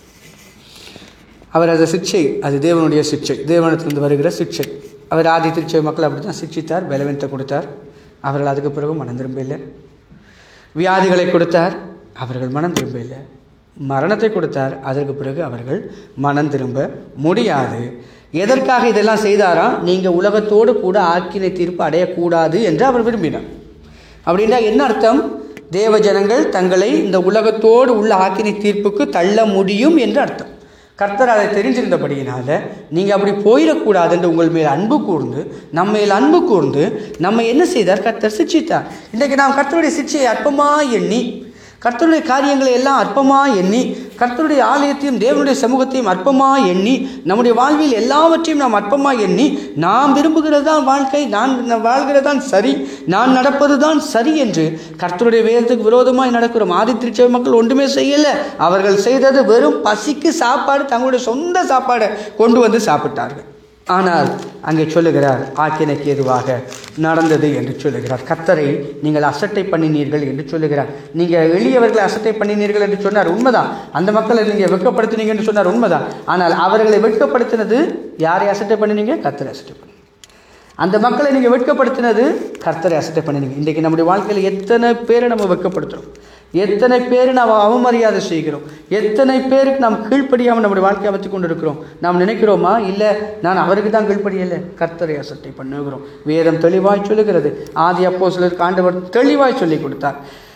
அவர் அது சிட்சை, அது தேவனுடைய சிட்சை, தேவனத்திலிருந்து வருகிற சிட்சை. அவர் ஆதி திருச்சபை மக்கள் அப்படி தான் சிட்சித்தார், பலவீனத்தை கொடுத்தார், அவர்கள் அதுக்கு பிறகு மனம் திரும்ப இல்லை. வியாதிகளை கொடுத்தார், அவர்கள் மனம் திரும்ப இல்லை. மரணத்தை கொடுத்தார், அதற்கு பிறகு அவர்கள் மனம் திரும்ப முடியாது. எதற்காக இதெல்லாம் செய்தாராம்? நீங்கள் உலகத்தோடு கூட ஆக்கினை தீர்ப்பு அடையக்கூடாது என்று அவர் விரும்பினார். அப்படின்னா என்ன அர்த்தம்? தேவ ஜனங்கள் தங்களை இந்த உலகத்தோடு உள்ள ஆக்கினை தீர்ப்புக்கு தள்ள முடியும் என்று அர்த்தம். கர்த்தர் அதை தெரிஞ்சிருந்தபடியினால நீங்கள் அப்படி போயிடக்கூடாது என்று உங்கள் மேல் அன்பு கூர்ந்து, நம்ம மேல் அன்பு கூர்ந்து நம்ம என்ன செய்தார்? கர்த்தர் சிட்சித்தார். இன்றைக்கு நாம் கர்த்தருடைய சிட்சையை அற்பமாக எண்ணி, கர்த்தருடைய காரியங்களை எல்லாம் அற்பமாக எண்ணி, கர்த்தருடைய ஆலயத்தையும் தேவனுடைய சமூகத்தையும் அற்பமாக எண்ணி, நம்முடைய வாழ்வில் எல்லாவற்றையும் நாம் அற்பமாக எண்ணி, நாம் விரும்புகிறது தான் வாழ்க்கை, நான் வாழ்கிறது தான் சரி, நான் நடப்பது தான் சரி என்று கர்த்தருடைய வேதத்துக்கு விரோதமாக நடக்கிறோம். ஆதி திருச்சபை மக்கள் ஒன்றுமே செய்யலை. அவர்கள் செய்தது வெறும் பசிக்கு சாப்பாடு, தங்களுடைய சொந்த சாப்பாடை கொண்டு வந்து சாப்பிட்டார்கள். ஆனால் அங்கே சொல்லுகிறார், ஆக்கினைக்கு ஏதுவாக நடந்தது என்று சொல்லுகிறார். கர்த்தரை நீங்கள் அசட்டை பண்ணினீர்கள் என்று சொல்லுகிறார். நீங்கள் எளியவர்களை அசட்டை பண்ணினீர்கள் என்று சொன்னார், உண்மைதான். அந்த மக்களை நீங்கள் வெட்கப்படுத்தினீங்க என்று சொன்னார், உண்மைதான். ஆனால் அவர்களை வெட்கப்படுத்தினது யாரை அசட்டை பண்ணினீங்க? கர்த்தரை அசட்டை பண்ணி. அந்த மக்களை நீங்கள் வெட்கப்படுத்தினது கர்த்தரை அசட்டை பண்ணினீங்க. இன்றைக்கு நம்முடைய வாழ்க்கையில் எத்தனை பேரை நம்ம வெட்கப்படுத்துகிறோம், எத்தனை பேர் நாம் அவமரியாதை செய்கிறோம், எத்தனை பேருக்கு நாம் கீழ்ப்படியாமல் நம்முடைய வாழ்க்கையை அமைத்து கொண்டு இருக்கிறோம். நாம் நினைக்கிறோமா? இல்லை, நான் அவருக்கு தான் கீழ்ப்படியலை, கர்த்தரை அசட்டை பண்ணுகிறோம். வேதம் தெளிவாய் சொல்லுகிறது. ஆதி அப்போஸ்தலருக்கு ஆண்டவர் தெளிவாய் சொல்லி கொடுத்தார்.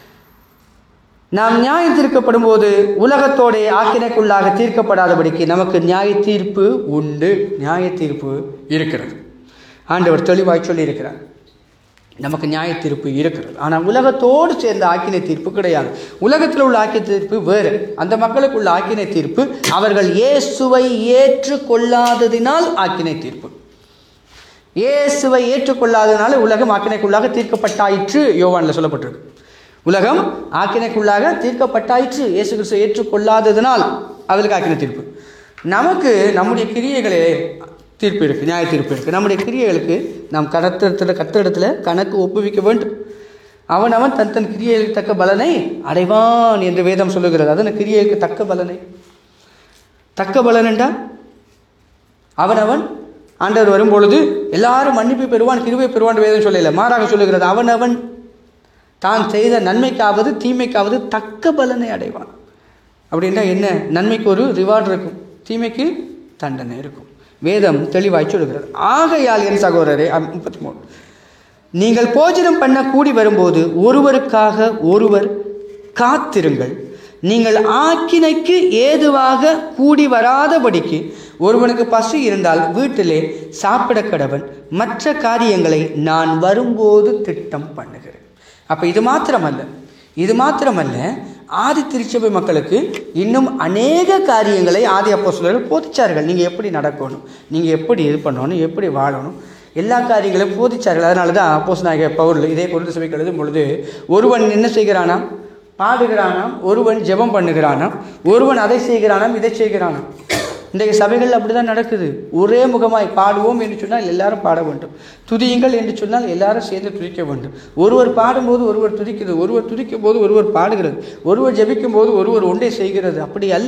நாம் நியாயம் தீர்க்கப்படும் போது உலகத்தோட ஆக்கினைக்குள்ளாக தீர்க்கப்படாதபடிக்கு நமக்கு நியாய தீர்ப்பு உண்டு, நியாய தீர்ப்பு இருக்கிறது. ஆண்டவர் தெளிவாய் சொல்லி இருக்கிறார், நமக்கு நியாய தீர்ப்பு இருக்கிறது. ஆனால் உலகத்தோடு சேர்ந்த ஆக்கினை தீர்ப்பு கிடையாது. உலகத்தில் உள்ள ஆக்கினை தீர்ப்பு வேறு. அந்த மக்களுக்கு உள்ள ஆக்கினை தீர்ப்பு அவர்கள் இயேசுவை ஏற்றுக்கொள்ளாததினால் ஆக்கினை தீர்ப்பு. இயேசுவை ஏற்றுக்கொள்ளாததினால உலகம் ஆக்கினைக்குள்ளாக தீர்க்கப்பட்டாயிற்று. யோவானில் சொல்லப்பட்டிருக்கு, உலகம் ஆக்கினைக்குள்ளாக தீர்க்கப்பட்டாயிற்று. இயேசு கிறிஸ்துவை ஏற்றுக்கொள்ளாததினால் அவர்களுக்கு ஆக்கினை தீர்ப்பு. நமக்கு நம்முடைய கிரியைகளே தீர்ப்பு இருக்குது, நியாய தீர்ப்பு இருக்குது. நம்முடைய கிரியைகளுக்கு நாம் கர்த்தரிடத்தில் கணக்கு ஒப்புவிக்க வேண்டும். அவன் தன் கிரியைகளுக்கு தக்க பலனை அடைவான் என்று வேதம் சொல்லுகிறது. அதன் கிரியைக்கு தக்க பலனை, தக்க பலன் என்றால் அவன் ஆண்டவர் வரும்பொழுது எல்லாரும் மன்னிப்பு பெறுவான், கிருபை பெறுவான் வேதம் சொல்லல, மாறாக சொல்லுகிறது அவன் தான் செய்த நன்மைக்காவது தீமைக்காவது தக்க பலனை அடைவான். அப்படின்னா என்ன? நன்மைக்கு ஒரு ரிவார்டு இருக்கும், தீமைக்கு தண்டனை இருக்கும். வேதம் தெளிவாய் சொல்லுகிறது. ஆகையால் என் சகோதரரே, 33, நீங்கள் போஜனம் பண்ண கூடி வரும்போது ஒருவருக்காக ஒருவர் காத்திருங்கள். நீங்கள் ஆக்கினைக்கு ஏதுவாக கூடி வராதபடிக்கு ஒருவனுக்கு பசி இருந்தால் வீட்டிலே சாப்பிட கடவன். மற்ற காரியங்களை நான் வரும்போது திட்டம் பண்ணுகிறேன். அப்போ இது மாத்திரமல்ல ஆதி திருச்சபை மக்களுக்கு இன்னும் அநேக காரியங்களை ஆதி அப்போஸ்தலர்கள் போதிச்சார்கள். நீங்கள் எப்படி நடக்கணும், நீங்கள் எப்படி இது பண்ணணும், எப்படி வாழணும், எல்லா காரியங்களையும் போதிச்சார்கள். அதனால தான் அப்போஸ்தலனாகிய பவுல் இதே கொரிந்து சபைக்கு எழுதும் பொழுது, ஒருவன் என்ன செய்கிறானாம்? பாடுகிறானாம். ஒருவன் ஜெபம் பண்ணுகிறானாம். ஒருவன் அதை செய்கிறானாம், இதை செய்கிறானாம். இன்றைக்கு சபைகள் அப்படி தான் நடக்குது. ஒரே முகமாய் பாடுவோம் என்று சொன்னால் எல்லாரும் பாட வேண்டும், துதியுங்கள் என்று சொன்னால் எல்லாரும் சேர்ந்து துதிக்க வேண்டும். ஒருவர் பாடும்போது ஒருவர் துதிக்கிறது, ஒருவர் துதிக்கும் போது ஒருவர் பாடுகிறது, ஒருவர் ஜெபிக்கும் போது ஒருவர் ஒன்றை செய்கிறது. அப்படி அல்ல,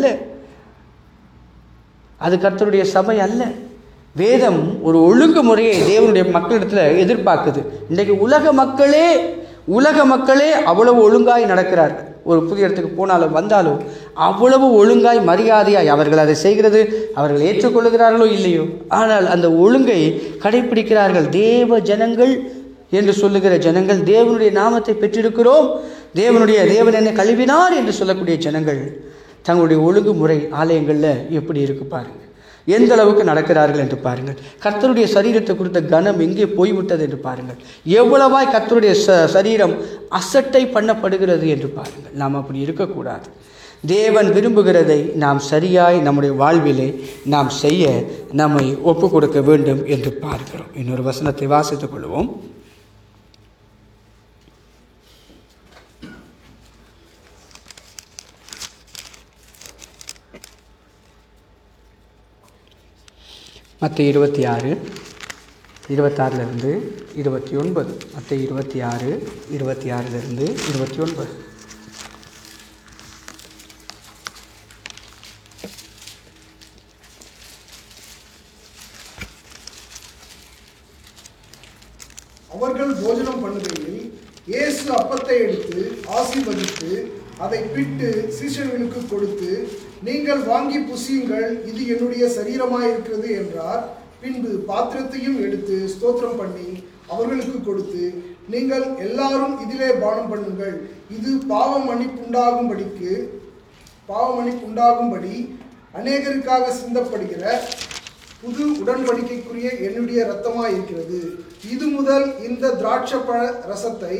அது கர்த்தருடைய சபை அல்ல. வேதம் ஒரு ஒழுங்குமுறையை தேவனுடைய மக்களிடத்தில் எதிர்பார்க்குது. இன்றைக்கு உலக மக்களே அவ்வளவு ஒழுங்காய் நடக்கிறார்கள். ஒரு புதிய இடத்துக்கு போனாலும் வந்தாலும் அவ்வளவு ஒழுங்காய் மரியாதையாய் அவர்கள் அதை செய்கிறது. அவர்கள் ஏற்றுக்கொள்ளுகிறார்களோ இல்லையோ, ஆனால் அந்த ஒழுங்கை கடைபிடிக்கிறார்கள். தேவ ஜனங்கள் என்று சொல்லுகிற ஜனங்கள், தேவனுடைய நாமத்தை பெற்றிருக்கிறோம், தேவன் என்னை கழுவினார் என்று சொல்லக்கூடிய ஜனங்கள் தங்களுடைய ஒழுங்குமுறை ஆலயங்களில் எப்படி இருக்கு பாருங்கள். எந்த அளவுக்கு நடக்கிறார்கள் என்று பாருங்கள். கர்த்தருடைய சரீரத்தை குறித்த கனம் எங்கே போய்விட்டது என்று பாருங்கள். எவ்வளவாய் கர்த்தருடைய சரீரம் அசட்டை பண்ணப்படுகிறது என்று பாருங்கள். நாம் அப்படி இருக்கக்கூடாது. தேவன் விரும்புகிறதை நாம் சரியாய் நம்முடைய வாழ்விலே நாம் செய்ய நம்மை ஒப்பு கொடுக்க வேண்டும் என்று பார்க்கிறோம். இன்னொரு வசனத்தை வாசித்துக் கொள்வோம். மத்தேயு 26:26 29. மத்தேயு 26:26 29. அவர்கள் போஜனம் பண்ணுகையில் இயேசு அப்பத்தை எடுத்து ஆசீர்வதித்து அதை பிட்டு சீஷர்களுக்கு கொடுத்து, நீங்கள் வாங்கி புசியுங்கள், இது என்னுடைய சரீரமாயிருக்கிறது என்றார். பின்பு பாத்திரத்தையும் எடுத்து ஸ்தோத்திரம் பண்ணி அவர்களுக்கு கொடுத்து, நீங்கள் எல்லாரும் இதிலே பானம் பண்ணுங்கள், இது பாவ மன்னிப்புண்டாகும்படி அநேகருக்காக சிந்தப்படுகிற புது உடன்படிக்கைக்குரிய என்னுடைய இரத்தமாய் இருக்கிறது. இது முதல் இந்த திராட்சைப்பழ ரசத்தை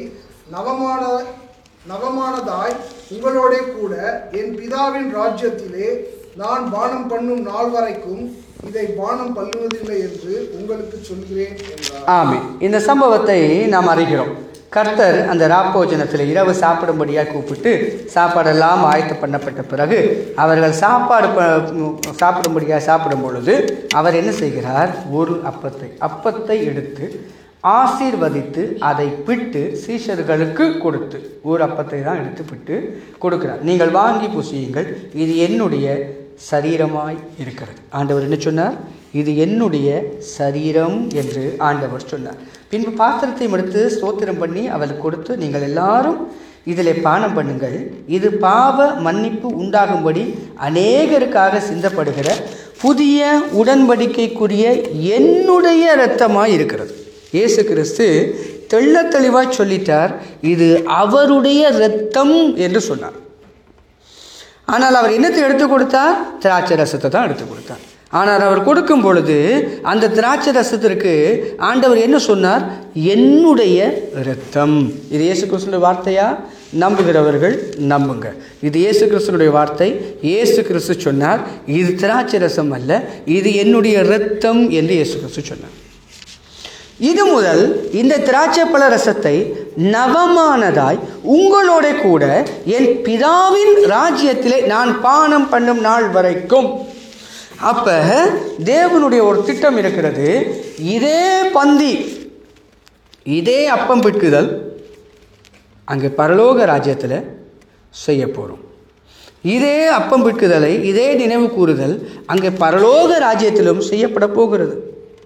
நவமானதாய் உங்களோட கூட என் பிதாவின் ராஜ்யத்திலே நான் பானம் பண்ணும் நாள் வரைக்கும் இதை பானம் பண்ணுவதில்லை என்று உங்களுக்கு சொல்கிறேன் என்றார். ஆமென். இந்த சம்பவத்தை நாம் அறிகிறோம். கர்த்தர் அந்த ராப்போஜனத்தில் இரவு சாப்பிடும்படியாக கூப்பிட்டு சாப்பாடெல்லாம் ஆயத்த பண்ணப்பட்ட பிறகு அவர்கள் சாப்பிடும்படியாக சாப்பிடும் பொழுது அவர் என்ன செய்கிறார்? ஒரு அப்பத்தை எடுத்து ஆசீர்வதித்து அதை பிட்டு சீஷர்களுக்கு கொடுத்து, ஒரு அப்பத்தை தான் எடுத்து பிட்டு கொடுக்கிறார். நீங்கள் வாங்கி புசியுங்கள், இது என்னுடைய சரீரமாய் இருக்கிறது. ஆண்டவர் என்ன சொன்னார்? இது என்னுடைய சரீரம் என்று ஆண்டவர் சொன்னார். பின்பு பாத்திரத்தை எடுத்து ஸ்தோத்திரம் பண்ணி அவளுக்கு கொடுத்து, நீங்கள் எல்லாரும் இதிலே பானம் பண்ணுங்கள், இது பாவ மன்னிப்பு உண்டாகும்படி அநேகருக்காக சிந்தப்படுகிற புதிய உடன்படிக்கைக்குரிய என்னுடைய இரத்தமாய் இருக்கிறது. இயேசு கிறிஸ்து தெள்ள தெளிவாய் சொல்லிட்டார், இது அவருடைய இரத்தம் என்று சொன்னார். ஆனால் அவர் என்னத்தை எடுத்து கொடுத்தார்? திராட்சை ரசத்தை தான் எடுத்து கொடுத்தார். ஆனால் அவர் கொடுக்கும் பொழுது அந்த திராட்சை ரசத்திற்கு ஆண்டவர் என்ன சொன்னார்? என்னுடைய இரத்தம். இது இயேசு கிறிஸ்துடைய வார்த்தையா? நம்புகிறவர்கள் நம்புங்க. இது இயேசு கிறிஸ்துடைய வார்த்தை. இயேசு கிறிஸ்து சொன்னார், இது திராட்சை ரசம் அல்ல, இது என்னுடைய இரத்தம் என்று இயேசு கிறிஸ்து சொன்னார். இது முதல் இந்த திராட்சை பழ ரசத்தை நவமானதாய் உங்களோட கூட என் பிதாவின் ராஜ்யத்திலே நான் பானம் பண்ணும் நாள் வரைக்கும். அப்ப தேவனுடைய ஒரு திட்டம் இருக்கிறது. இதே பந்தி, இதே அப்பம் பிட்குதல் அங்கே பரலோக ராஜ்யத்தில் செய்ய போகிறோம். இதே அப்பம் பிட்குதலை, இதே நினைவு கூறுதல் அங்கே பரலோக ராஜ்யத்திலும் செய்யப்பட போகிறது.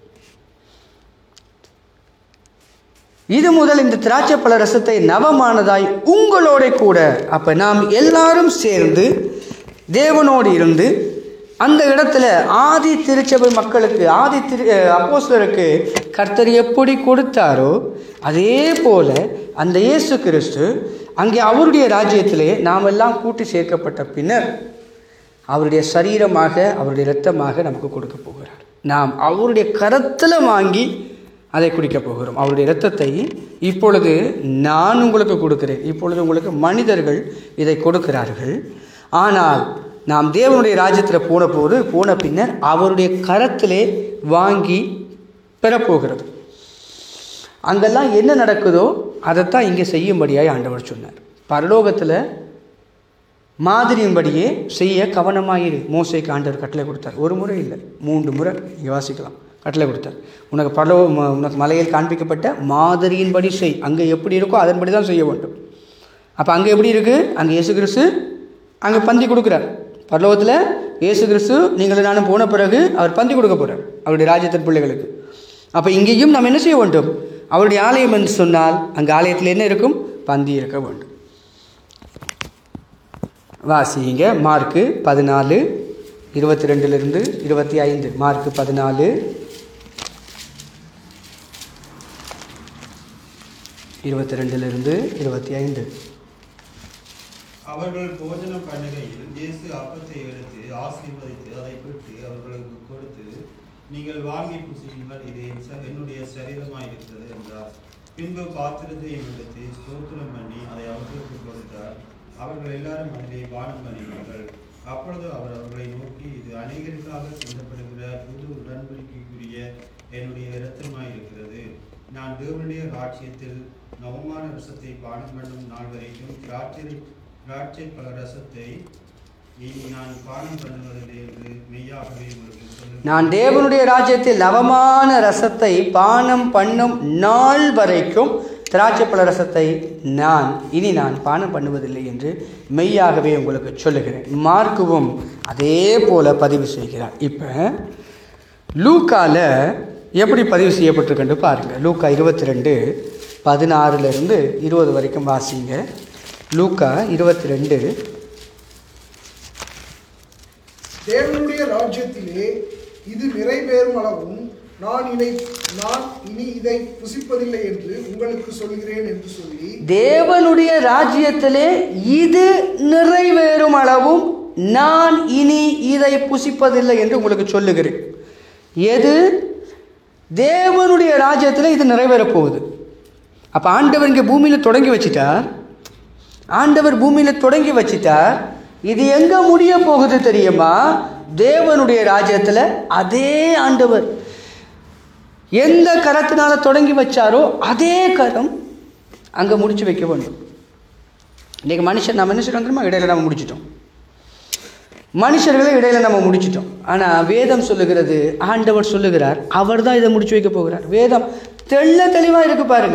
இது முதல் இந்த திராட்சை பழ ரசத்தை நவமானதாய் உங்களோட கூட, அப்ப நாம் எல்லாரும் சேர்ந்து தேவனோடு இருந்து அந்த இடத்துல ஆதி திருச்சபை மக்களுக்கு, அப்போஸ்தலருக்கு கர்த்தர் எப்படி கொடுத்தாரோ அதே போல அந்த இயேசு கிறிஸ்து அங்கே அவருடைய ராஜ்யத்திலே நாம் எல்லாம் கூட்டி சேர்க்கப்பட்ட பின்னர் அவருடைய சரீரமாக, அவருடைய இரத்தமாக நமக்கு கொடுக்க போகிறார். நாம் அவருடைய கரத்தில் வாங்கி அதை குடிக்க போகிறோம். அவருடைய இரத்தத்தை இப்பொழுது நான் உங்களுக்கு கொடுக்கிறேன். இப்பொழுது உங்களுக்கு மனிதர்கள் இதை கொடுக்கிறார்கள். ஆனால் நாம் தேவனுடைய ராஜ்யத்தில் போன பின்னர் அவருடைய கரத்திலே வாங்கி பெறப்போகிறது. அங்கெல்லாம் என்ன நடக்குதோ அதைத்தான் இங்கே செய்யும்படியாய் ஆண்டவர் சொன்னார். பரலோகத்தில் மாதிரியின்படியே செய்ய கவனமாயிரு. மோசேக்கு ஆண்டவர் கட்டளை கொடுத்தார். ஒரு முறை இல்லை, 3 முறை இங்கே வாசிக்கலாம். கட்டளை கொடுத்தார். உனக்கு மலையில் காண்பிக்கப்பட்ட மாதிரியின்படி செய். அங்கே எப்படி இருக்கோ அதன்படி தான் செய்ய வேண்டும். அப்போ அங்கே எப்படி இருக்குது? அங்கே இயேசு கிறிஸ்து அங்கே பந்தி கொடுக்குறார். பரலோகத்தில் இயேசு கிறிஸ்து நீங்கள் நானும் போன பிறகு அவர் பந்தி கொடுக்க போகிறார் அவருடைய ராஜ்யத்தின் பிள்ளைகளுக்கு. அப்போ இங்கேயும் நாம் என்ன செய்ய வேண்டும்? அவருடைய ஆலயம் என்று சொன்னால் அங்கே ஆலயத்தில் என்ன இருக்கும்? பந்தி இருக்க வேண்டும். வாசிங்க மார்க்கு 14 22 25. மார்க்கு 14 22 25. அவர்கள் போஜனம் பண்ணுகையில் இயேசு அப்பத்தை எடுத்து ஆசீர்வதித்து அதை பிட்டு அவர்களுக்கு கொடுத்து, நீங்கள் வாங்கி புசியுங்கள், இது என்னுடைய சரீரமாய் இருக்கிறது என்றார். பின்பு பாத்திரத்தை எடுத்து ஸ்தோத்திரம் பண்ணி அதை அவர்களுக்கு கொடுத்தார். அவர்கள் எல்லாரும் அதிலே பானம் பண்ணினார்கள். அப்பொழுது அவர் அவர்களை நோக்கி, இது அநேகருக்காக சிந்தப்படுகிற புது உடன்படிக்கைக்குரிய என்னுடைய இரத்தமாய் இருக்கிறது. நான் தேவனுடைய ராஜ்யத்தில் நவமான ரசத்தை பானம் பண்ணும் நாள் வரைக்கும் திராட்சை பழ ரசத்தை இனி நான் பானம் பண்ணுவதில்லை என்று மெய்யாகவே உங்களுக்கு சொல்லுகிறேன். நான் தேவனுடைய ராஜ்யத்தில் நவமான ரசத்தை பானம் பண்ணும் நாள் வரைக்கும் திராட்சை பழ ரசத்தை இனி நான் பானம் பண்ணுவதில்லை என்று மெய்யாகவே உங்களுக்கு சொல்லுகிறேன். மார்க்குவும் அதே போல பதிவு செய்கிறார். இப்போ லூக்கால எப்படி பதிவு செய்யப்பட்டிருக்குன்னு பாருங்க. லூக்கா 22 16 20 வரைக்கும் வாசிங்க. லூக்கா 22. தேவனுடைய ராஜ்யத்திலே இது நிறைவேறும் அளவும் நான் இனி இதை புசிப்பதில்லை என்று உங்களுக்கு சொல்கிறேன் என்று சொல்லி, தேவனுடைய ராஜ்யத்திலே இது நிறைவேறும் அளவும் நான் இனி இதை புசிப்பதில்லை என்று உங்களுக்கு சொல்லுகிறேன். எது? தேவனுடைய ராஜ்யத்தில் இது நிறைவேறப் போகுது. அப்போ ஆண்டவர் இங்கே பூமியில் தொடங்கி வச்சிட்டார். இது எங்கே முடிய போகுது தெரியுமா? தேவனுடைய ராஜ்யத்தில் அதே ஆண்டவர் எந்த கரத்தினால தொடங்கி வச்சாரோ அதே கரம் அங்கே முடிச்சு வைக்க வேண்டும். இன்னைக்கு நம்ம என்ன செய்யறோம்? இடையில நம்ம முடிச்சிட்டோம். மனுஷர்களை இடையில நம்ம முடிச்சிட்டோம். ஆனால் வேதம் சொல்லுகிறது, ஆண்டவர் சொல்லுகிறார், அவர் தான் இதை முடிச்சு வைக்க போகிறார். வேதம் தெளிவாக இருக்கு பாருங்க.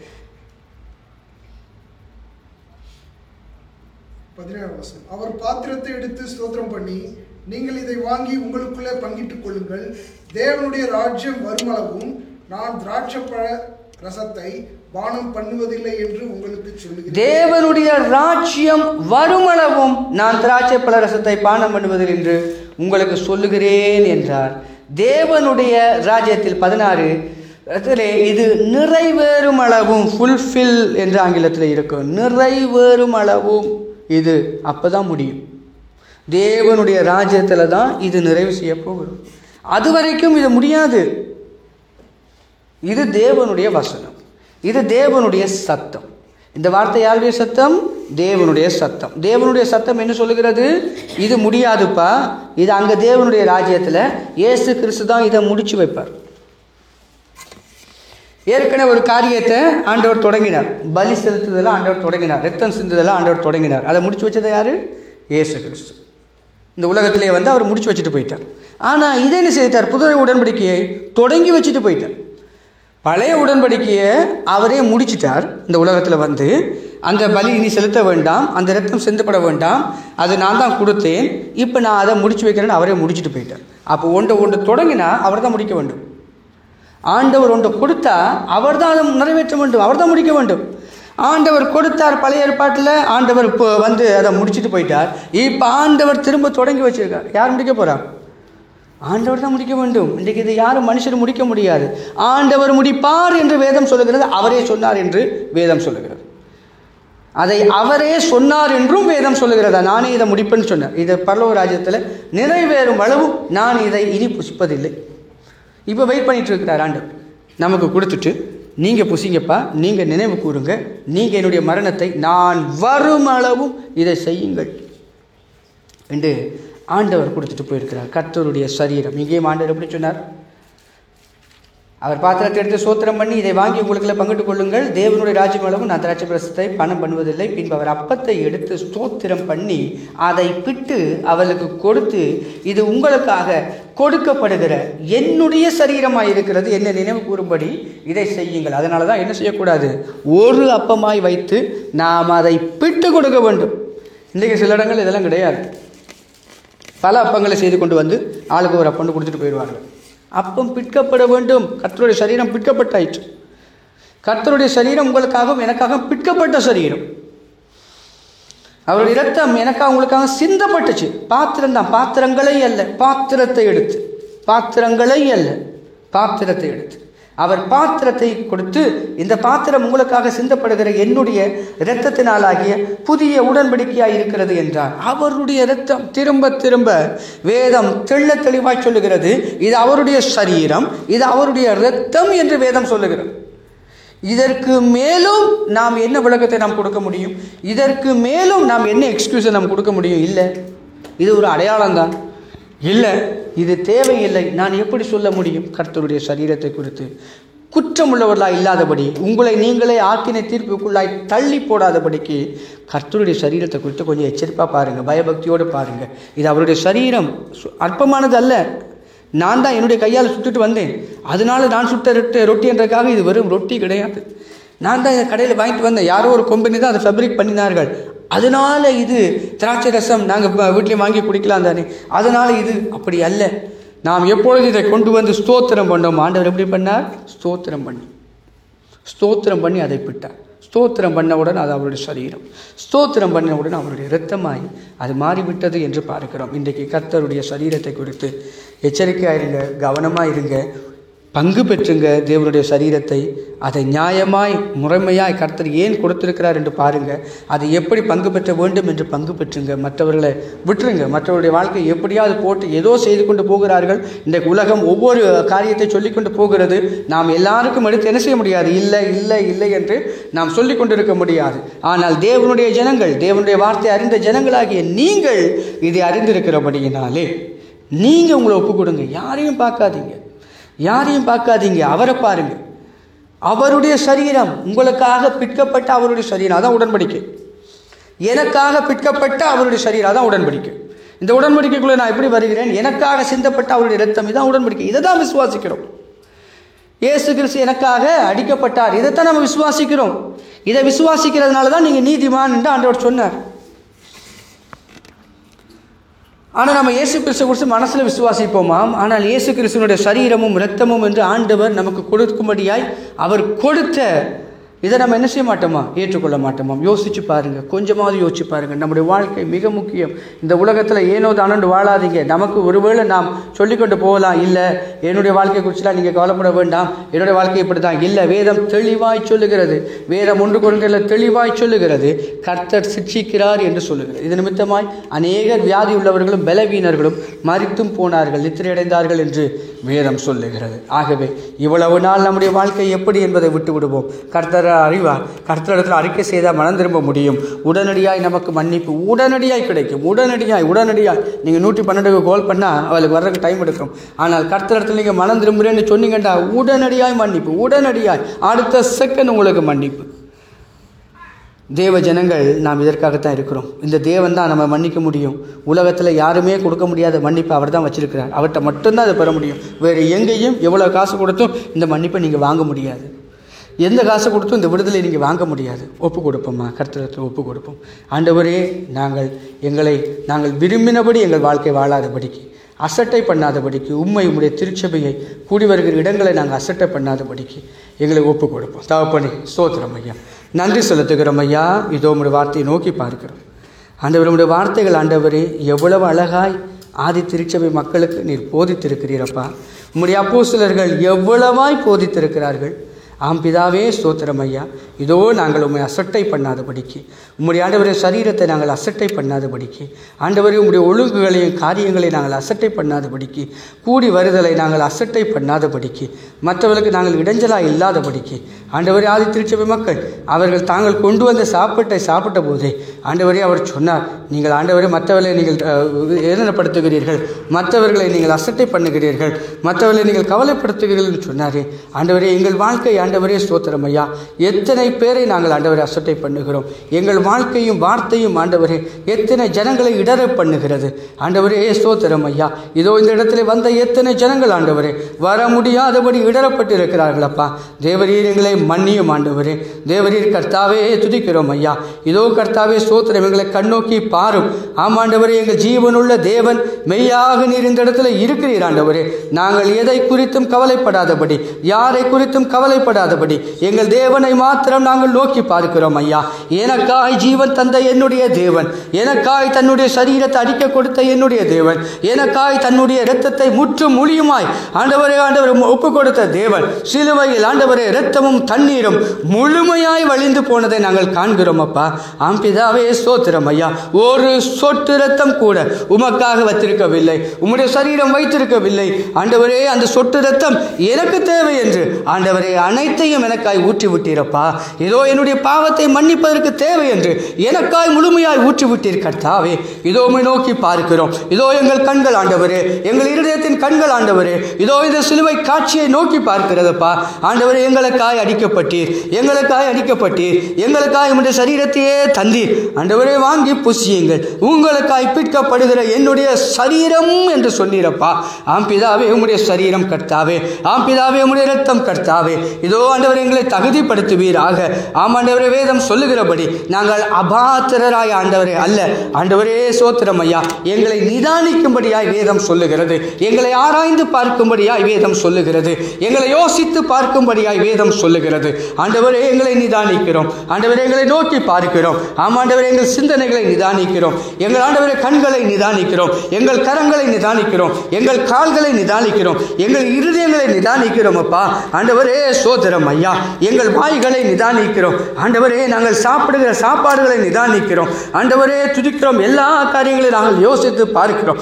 17 அவர் பாத்திரத்தை எடுத்து ஸ்தோத்திரம் பண்ணி, நீங்கள் இதை வாங்கி உங்களுக்குள்ளே பங்கிட்டுக் கொள்ளுங்கள். தேவனுடைய ராஜ்யம் வருமளவும் நான் திராட்சைப்பழ ரசத்தை பானம் பண்ணுவதில்லை என்று உங்களுக்கு சொல்லுகிறேன். தேவனுடைய ராஜ்யம் வருமளவும் நான் திராட்சைப்பழ ரசத்தை பானம் பண்ணுவதில்லை என்று உங்களுக்கு சொல்லுகிறேன் என்றார். தேவனுடைய ராஜ்யத்தில் 16 இது நிறைவேறும் அளவும், ஃபுல்ஃபில் என்று ஆங்கிலத்தில் இருக்கும். நிறைவேறும் அளவும் இது அப்பதான் முடியும். தேவனுடைய ராஜ்யத்தில் தான் இது நிறைவு செய்ய போகிறோம். அது வரைக்கும் இது முடியாது. இது தேவனுடைய வசனம், இது தேவனுடைய சத்தம். இந்த வார்த்தை யாருடைய சத்தம்? தேவனுடைய சத்தம். தேவனுடைய சத்தம் என்ன சொல்லுகிறது? இது முடியாதுப்பா, இது அங்கே தேவனுடைய ராஜ்யத்தில் இயேசு கிறிஸ்து தான் இதை முடிச்சு வைப்பார். ஏற்கனவே ஒரு காரியத்தை ஆண்டவர் தொடங்கினார். பலி செலுத்துதெல்லாம் ஆண்டவர் தொடங்கினார். ரத்தம் சிந்துதெல்லாம் ஆண்டவர் தொடங்கினார். அதை முடிச்சு வச்சது யாரு? இயேசு கிறிஸ்து. இந்த உலகத்திலே வந்து அவர் முடிச்சு வச்சுட்டு போயிட்டார். ஆனால் இதை என்ன செய்தார்? புதிய உடன்படிக்கையை தொடங்கி வச்சுட்டு போயிட்டார். பழைய உடன்படிக்கையை அவரே முடிச்சிட்டார். இந்த உலகத்தில் வந்து அந்த பலி இனி செலுத்த வேண்டாம், அந்த இரத்தம் சிந்தப்பட வேண்டாம், அது நான் தான் கொடுத்தேன், இப்போ நான் அதை முடிச்சு வைக்கிறேன்னு அவரே முடிச்சுட்டு போயிட்டார். அப்போ ஒன்று தொடங்கினா அவர் தான் முடிக்க வேண்டும். ஆண்டவர் ஒன்று கொடுத்தா அவர் தான் அதை நிறைவேற்ற வேண்டும், அவர் தான் முடிக்க வேண்டும். ஆண்டவர் கொடுத்தார் பழைய ஏற்பாட்டில், ஆண்டவர் இப்போ வந்து அதை முடிச்சுட்டு போயிட்டார். இப்போ ஆண்டவர் திரும்ப தொடங்கி வச்சிருக்கார். யார் முடிக்க போகிறார்? ஆண்டவர் தான் முடிக்க வேண்டும். இன்றைக்கு இது யாரும் மனுஷர் முடிக்க முடியாது. ஆண்டவர் முடிப்பார் என்று வேதம் சொல்லுகிறது, அவரே சொன்னார் என்று வேதம் சொல்லுகிறது. அதை அவரே சொன்னார் என்றும் வேதம் சொல்லுகிறதா? நானே இதை முடிப்பேன்னு சொன்னார். இது பரலோக ராஜ்யத்தில் நிறைவேறும் அளவும் நான் இதை இனி புசிப்பதில்லை. இப்போ வெயிட் பண்ணிட்டு இருக்கிறார் ஆண்டவர். நமக்கு கொடுத்துட்டு நீங்கள் புசிங்கப்பா, நீங்கள் நினைவு கூறுங்க, நீங்கள் என்னுடைய மரணத்தை நான் வரும் அளவும் இதை செய்யுங்கள் என்று ஆண்டவர் கொடுத்துட்டு போயிருக்கிறார். கர்த்தருடைய சரீரம். இங்கேயும் ஆண்டவர் எப்படி சொன்னார்? அவர் பாத்திரத்தை எடுத்து சோத்திரம் பண்ணி, இதை வாங்கி உங்களுக்குள்ள பங்கிட்டுக் கொள்ளுங்கள், தேவனுடைய ராஜ்யம் அளவும் நான் திராட்சை பிரசத்தை பணம் பண்ணுவதில்லை. பின்பு அவர் அப்பத்தை எடுத்து ஸ்தோத்திரம் பண்ணி அதை பிட்டு அவளுக்கு கொடுத்து, இது உங்களுக்காக கொடுக்கப்படுகிற என்னுடைய சரீரமாய் இருக்கிறது, என்ன நினைவு கூறும்படி இதை செய்யுங்கள். அதனால தான் என்ன செய்யக்கூடாது? ஒரு அப்பமாய் வைத்து நாம் அதை பிட்டு கொடுக்க வேண்டும். இன்றைக்கு சில இடங்கள் இதெல்லாம் கிடையாது. பல அப்பங்களை செய்து கொண்டு வந்து ஆளுக்கு ஒரு அப்பம் கொடுத்துட்டு போயிடுவார்கள். அப்பம் பிற்கப்பட வேண்டும். கர்த்தருடைய சரீரம் பிற்கப்பட்டாயிற்று. கர்த்தருடைய சரீரம் உங்களுக்காகவும் எனக்காக பிற்கப்பட்ட சரீரம். அவருடைய இரத்தம் எனக்காக உங்களுக்காக சிந்தப்பட்டுச்சு. பாத்திரம் தான், பாத்திரங்களை அல்ல, பாத்திரத்தை எடுத்து, பாத்திரங்களை அல்ல, பாத்திரத்தை எடுத்து அவர் பாத்திரத்தை கொடுத்து, இந்த பாத்திரம் உங்களுக்காக சிந்தப்படுகிற என்னுடைய இரத்தத்தினாலாகிய புதிய உடன்படிக்கையாய் இருக்கிறது என்றார். அவருடைய இரத்தம் திரும்ப திரும்ப வேதம் தெள்ள தெளிவாய் சொல்லுகிறது, இது அவருடைய சரீரம், இது அவருடைய இரத்தம் என்று வேதம் சொல்லுகிறது. இதற்கு மேலும் நாம் என்ன விளக்கத்தை நாம் கொடுக்க முடியும்? இதற்கு மேலும் நாம் என்ன எக்ஸ்கியூஸை நாம் கொடுக்க முடியும்? இல்லை, இது ஒரு அடையாளம் தான். இல்லை, இது தேவையில்லை. நான் எப்படி சொல்ல முடியும்? கர்த்தருடைய சரீரத்தை குறித்து குற்றமுள்ளவர்களாக இல்லாதபடி, உங்களை நீங்களே ஆக்கினை தீர்ப்புக்குள்ளாய் தள்ளி போடாதபடிக்கு கர்த்தருடைய சரீரத்தை குறித்து கொஞ்சம் எச்சரிப்பாக பாருங்கள், பயபக்தியோடு பாருங்கள். இது அவருடைய சரீரம், அற்பமானது அல்ல. நான் தான் என்னுடைய கையால் சுட்டுட்டு வந்தேன், அதனால நான் சுட்ட ரொட்டி என்றதுக்காக இது வெறும் ரொட்டி கிடையாது. நான் தான் இதை கடையில் வாங்கிட்டு வந்தேன், யாரோ ஒரு கம்பெனி தான் அதை ஃபேப்ரிக் பண்ணினார்கள், அதனால இது திராட்சை ரசம் நாங்கள் வீட்டிலே வாங்கி குடிக்கலாம் தானே, அதனால இது அப்படி அல்ல. நாம் எப்பொழுது இதை கொண்டு வந்து ஸ்தோத்திரம் பண்ணோம், ஆண்டவர் எப்படி பண்ணார்? ஸ்தோத்திரம் பண்ணி அதை பிட்டார். ஸ்தோத்திரம் பண்ணவுடன் அது அவருடைய சரீரம், ஸ்தோத்திரம் பண்ணவுடன் அவருடைய இரத்தமாய் அது மாறிவிட்டது என்று பார்க்கிறோம். இன்றைக்கு கர்த்தருடைய சரீரத்தை குறித்து எச்சரிக்கையாக இருங்க, கவனமாக இருங்க, பங்கு பெற்றுங்க தேவனுடைய சரீரத்தை. அதை நியாயமாய் முறைமையாய் கர்த்தர் ஏன் கொடுத்திருக்கிறார் என்று பாருங்கள். அதை எப்படி பங்கு பெற்ற வேண்டும் என்று பங்கு பெற்றுங்க. மற்றவர்களை விட்டுருங்க. மற்றவருடைய வாழ்க்கையை எப்படியாவது போட்டு ஏதோ செய்து கொண்டு போகிறார்கள். இன்றைக்கு உலகம் ஒவ்வொரு காரியத்தை சொல்லிக்கொண்டு போகிறது. நாம் எல்லாருக்கும் எடுத்து என்ன செய்ய முடியாது? இல்லை இல்லை இல்லை என்று நாம் சொல்லிக் கொண்டிருக்க முடியாது. ஆனால் தேவனுடைய ஜனங்கள், தேவனுடைய வார்த்தை அறிந்த ஜனங்களாகிய நீங்கள் இதை அறிந்திருக்கிறபடியினாலே நீங்கள் உங்களை ஒப்பு கொடுங்க. யாரையும் பார்க்காதீங்க, அவரை பாருங்க. அவருடைய சரீரம் உங்களுக்காக பிற்கப்பட்ட அவருடைய சரீரம், அதான் உடன்படிக்கை. எனக்காக பிற்கப்பட்ட அவருடைய சரீரம், அதான் உடன்படிக்கை. இந்த உடன்படிக்கைக்குள்ளே நான் எப்படி வருகிறேன்? எனக்காக சிந்தப்பட்ட அவருடைய இரத்தம், இதான் உடன்படிக்கை. இதை தான் விசுவாசிக்கிறோம். இயேசு கிறிஸ்து எனக்காக அடிக்கப்பட்டார், இதைத்தான் நம்ம விசுவாசிக்கிறோம். இதை விசுவாசிக்கிறதுனால தான் நீங்கள் நீதிமான் என்று ஆண்டவர் சொன்னார். ஆனால் நம்ம இயேசு கிறிஸ்து குறித்து மனசில் விசுவாசிப்போமாம். ஆனால் இயேசு கிறிஸ்துவனுடைய சரீரமும் இரத்தமும் என்று ஆண்டவர் நமக்கு கொடுக்கும்படியாய் அவர் கொடுத்த இதை நம்ம என்ன செய்ய மாட்டோமா? ஏற்றுக்கொள்ள மாட்டோமாம். யோசிச்சு பாருங்கள், கொஞ்சமாவது யோசிச்சு பாருங்கள். நம்முடைய வாழ்க்கை மிக முக்கியம். இந்த உலகத்தில் ஏனோ தானோண்டு வாழாதீங்க. நமக்கு ஒருவேளை நாம் சொல்லிக்கொண்டு போகலாம், இல்லை என்னுடைய வாழ்க்கை குறிச்சுலாம் நீங்கள் கவலைப்பட வேண்டாம், என்னுடைய வாழ்க்கை இப்படி தான். இல்லை, வேதம் தெளிவாய் சொல்லுகிறது. வேதம் 1 கொரிந்தியரில் தெளிவாய் சொல்லுகிறது, கர்த்தர் சிட்சிக்கிறார் என்று சொல்லுகிறது. இது நிமித்தமாய் அநேகர் வியாதி உள்ளவர்களும் பலவீனர்களும் மரித்தும் போனார்கள், நித்திரையடைந்தார்கள் என்று வேதம் சொல்லுகிறது. ஆகவே இவ்வளவு நாள் நம்முடைய வாழ்க்கை எப்படி என்பதை விட்டு விடுவோம். கர்த்தர் அறிவார். கர்த்தரிடத்தில் அறிக்கை செய்தால் மனம் திரும்ப முடியும். உடனடியாய் நமக்கு மன்னிப்பு உடனடியாய் கிடைக்கும். உடனடியாய் நீங்கள் 112க்கு கால் பண்ணால் அவளுக்கு வர்றதுக்கு டைம் எடுக்கும். ஆனால் கர்த்தரிடத்தில் நீங்கள் மனம் திரும்புகிறேன்னு சொன்னீங்கண்டா உடனடியாய் மன்னிப்பு, உடனடியாய் அடுத்த செகண்ட் உங்களுக்கு மன்னிப்பு. தேவ ஜனங்கள் நாம் இதற்காகத்தான் இருக்கிறோம். இந்த தேவன் தான் நம்ம மன்னிக்க முடியும். உலகத்தில் யாருமே கொடுக்க முடியாத மன்னிப்பை அவர் தான் வச்சிருக்கிறார். அவர்கிட்ட மட்டும்தான் அதை பெற முடியும். வேறு எங்கேயும் எவ்வளோ காசு கொடுத்தும் இந்த மன்னிப்பை நீங்கள் வாங்க முடியாது. எந்த காசை கொடுத்தும் இந்த விடுதலை நீங்கள் வாங்க முடியாது. ஒப்பு கொடுப்போம்மா, கர்த்தரிடத்தில் ஒப்பு கொடுப்போம். ஆண்டவரே, நாங்கள் விரும்பினபடி எங்கள் வாழ்க்கை வாழாதபடிக்கு, அசட்டை பண்ணாதபடிக்கு, உம்முடைய திருச்சபையை கூடி வருகிற இடங்களை நாங்கள் அசட்டை பண்ணாதபடிக்கு எங்களை ஒப்பு கொடுப்போம். தகப்பனே, ஸ்தோத்திரம் ஐயா, நன்றி செலுத்துகிறோம் ஐயா. இதோ உம்முடைய வார்த்தையை நோக்கி பார்க்கிறோம் ஆண்டவர். உம்முடைய வார்த்தைகள் ஆண்டவரே எவ்வளவு அழகாய் ஆதி திருச்சபை மக்களுக்கு நீர் போதித்திருக்கிறீரப்பா. உம்முடைய அப்போஸ்தலர்கள் எவ்வளவாய் போதித்திருக்கிறார்கள். ஆம் பிதாவே, ஸ்தோத்திரம் ஐயா. இதோ நாங்கள் உம்மை அசட்டை பண்ணாதபடிக்கு, உம்முடைய ஆண்டவருடைய சரீரத்தை நாங்கள் அசட்டை பண்ணாதபடிக்கு, ஆண்டவரே உம்முடைய ஒழுங்குகளையும் காரியங்களையும் நாங்கள் அசட்டை பண்ணாதபடிக்கு, கூடி வருதலை நாங்கள் அசட்டை பண்ணாதபடிக்கு, மற்றவர்களுக்கு நாங்கள் இடைஞ்சலாக இல்லாதபடிக்கு, ஆண்டவரே ஆதி திருச்சபை மக்கள் அவர்கள் தாங்கள் கொண்டு வந்த சாப்பிட்ட போதே ஆண்டவரே அவர் சொன்னார், நீங்கள் ஆண்டவரே மற்றவர்களை நீங்கள் ஏளனப்படுத்துகிறீர்கள், மற்றவர்களை நீங்கள் அசட்டை பண்ணுகிறீர்கள், மற்றவர்களை நீங்கள் கவலைப்படுத்துகிறீர்கள் என்று சொன்னாரே. ஆண்டவரே, எங்கள் வாழ்க்கை ஆண்டவரே ஸ்தோத்திரம் ஐயா, எத்தனை பேரை நாங்கள் ஆண்டவரை அசட்டை பண்ணுகிறோம். எங்கள் வாழ்க்கையும் வார்த்தையும் ஆண்டவரே எத்தனை ஜனங்களை இடர பண்ணுகிறது. ஆண்டவரே ஸ்தோத்திரம் ஐயா. இதோ இந்த இடத்துல வந்த எத்தனை ஜனங்கள் ஆண்டவரே வர முடியாதபடி இடரப்பட்டு இருக்கிறார்கள் அப்பா. தேவரீர் எங்களை மன்னியும் ஆண்டவரே. தேவரீர் கர்த்தாவே துதிக்கிறோம் ஐயா. இதோ கர்த்தாவே ஸ்தோத்திரம், எங்களை கண்ணோக்கி பாரும். ஆமாண்டவரே, எங்கள் ஜீவனுள்ள தேவன் மெய்யாக நீர் இந்த இடத்துல இருக்கிறீர் ஆண்டவரே. நாங்கள் எதை குறித்தும் கவலைப்படாதபடி, யாரை குறித்தும் கவலைப்படாதபடி எங்கள் தேவனை மாத்திரம் நாங்கள் நோக்கி பார்க்கிறோம் ஐயா. எனக்காய் ஜீவன் தந்த என்னுடைய தேவன், எனக்காய் தன்னுடைய சரீரத்தை அடிக்க கொடுத்த என்னுடைய தேவன், எனக்காய் தன்னுடைய இரத்தத்தை முற்றும் முழியுமாய் ஆண்டவரே ஒப்பு கொடுத்த தேவன், சிலுவையில் ஆண்டவரே இரத்தமும் தண்ணீரும் முழுமையாய் வழிந்து போனதை நாங்கள் காண்கிறோம் அப்பா. ஆம் பிதாவே ஸ்தோத்திரம் ஐயா. ஒரு சொட்டு இரத்தம் கூட உமக்காக வைத்திருக்கவில்லை, உம்முடைய சரீரம் வைத்திருக்கவில்லை ஆண்டவரே. அந்த சொட்டு இரத்தம் எனக்கு தேவை என்று ஆண்டவரே அனைத்தையும் எனக்காய் ஊற்றி விட்டீரப்பா. இதோ என்னுடைய பாவத்தை மன்னிப்பதற்கு தேவை என்று எனக்காய் முழுமையாய் ஊற்றி விட்டீர் கர்த்தாவே. இதோ உம்மை நோக்கி பார்க்கிறோம். இதோ எங்கள் கண்கள் ஆண்டவரே, எங்கள் இருதயத்தின் கண்கள் ஆண்டவரே, இதோ இந்த சிலுவை காட்சியை நோக்கி பார்க்கிறதுப்பா. ஆண்டவரே, எங்களுக்காய் அடிக்கப்பட்டீர், எங்களுக்காய் உம்முடைய சரீரத்தையே தந்தீர் ஆண்டவரே. வாங்கி புசியுங்கள், உங்களுக்காய் பிற்கப்படுகிற என்னுடைய சரீரம் என்று சொன்னீரப்பா. ஆம் பிதாவே, உம்முடைய சரீரம் கர்த்தாவே. ஆம் பிதாவே, உம்முடைய இரத்தம் கர்த்தாவே. இதோ ஆண்டவரே எங்களை தகுதிப்படுத்துவீராக. ஆமாண்டவரே, வேதம் சொல்லுகிறபடி நாங்கள் அபாத்திரராய் ஆண்டவரே அல்ல ஆண்டவரே ஸ்தோத்திரம் ஐயா. எங்களை நிதானிக்கும்படியாய் வேதம் சொல்லுகிறது, எங்களை ஆராய்ந்து பார்க்கும்படியாய் வேதம் சொல்லுகிறது, எங்களை யோசித்து பார்க்கும்படியாய் வேதம் சொல்லுகிறது. ஆண்டவரே, எங்களை நிதானிக்கிறோம் ஆண்டவரே, எங்களை நோக்கி பார்க்கிறோம். ஆமாண்டவரே, எங்கள் சிந்தனைகளை நிதானிக்கிறோம், எங்கள் ஆண்டவரே கண்களை நிதானிக்கிறோம், எங்கள் கரங்களை நிதானிக்கிறோம், எங்கள் கால்களை நிதானிக்கிறோம், எங்கள் இருதயங்களை நிதானிக்கிறோம் அப்பா. ஆண்டவரே ஸ்தோத்திரம் ஐயா. எங்கள் வாய்களை நிதானிக்கிறோம் ஆண்டவரே. நாங்கள் சாப்பிடுகிற சாப்பாடுகளை நிதானிக்கிறோம் ஆண்டவரே. துதிக்கிறோம். எல்லா காரியங்களையும் நாங்கள் யோசித்து பார்க்கிறோம்.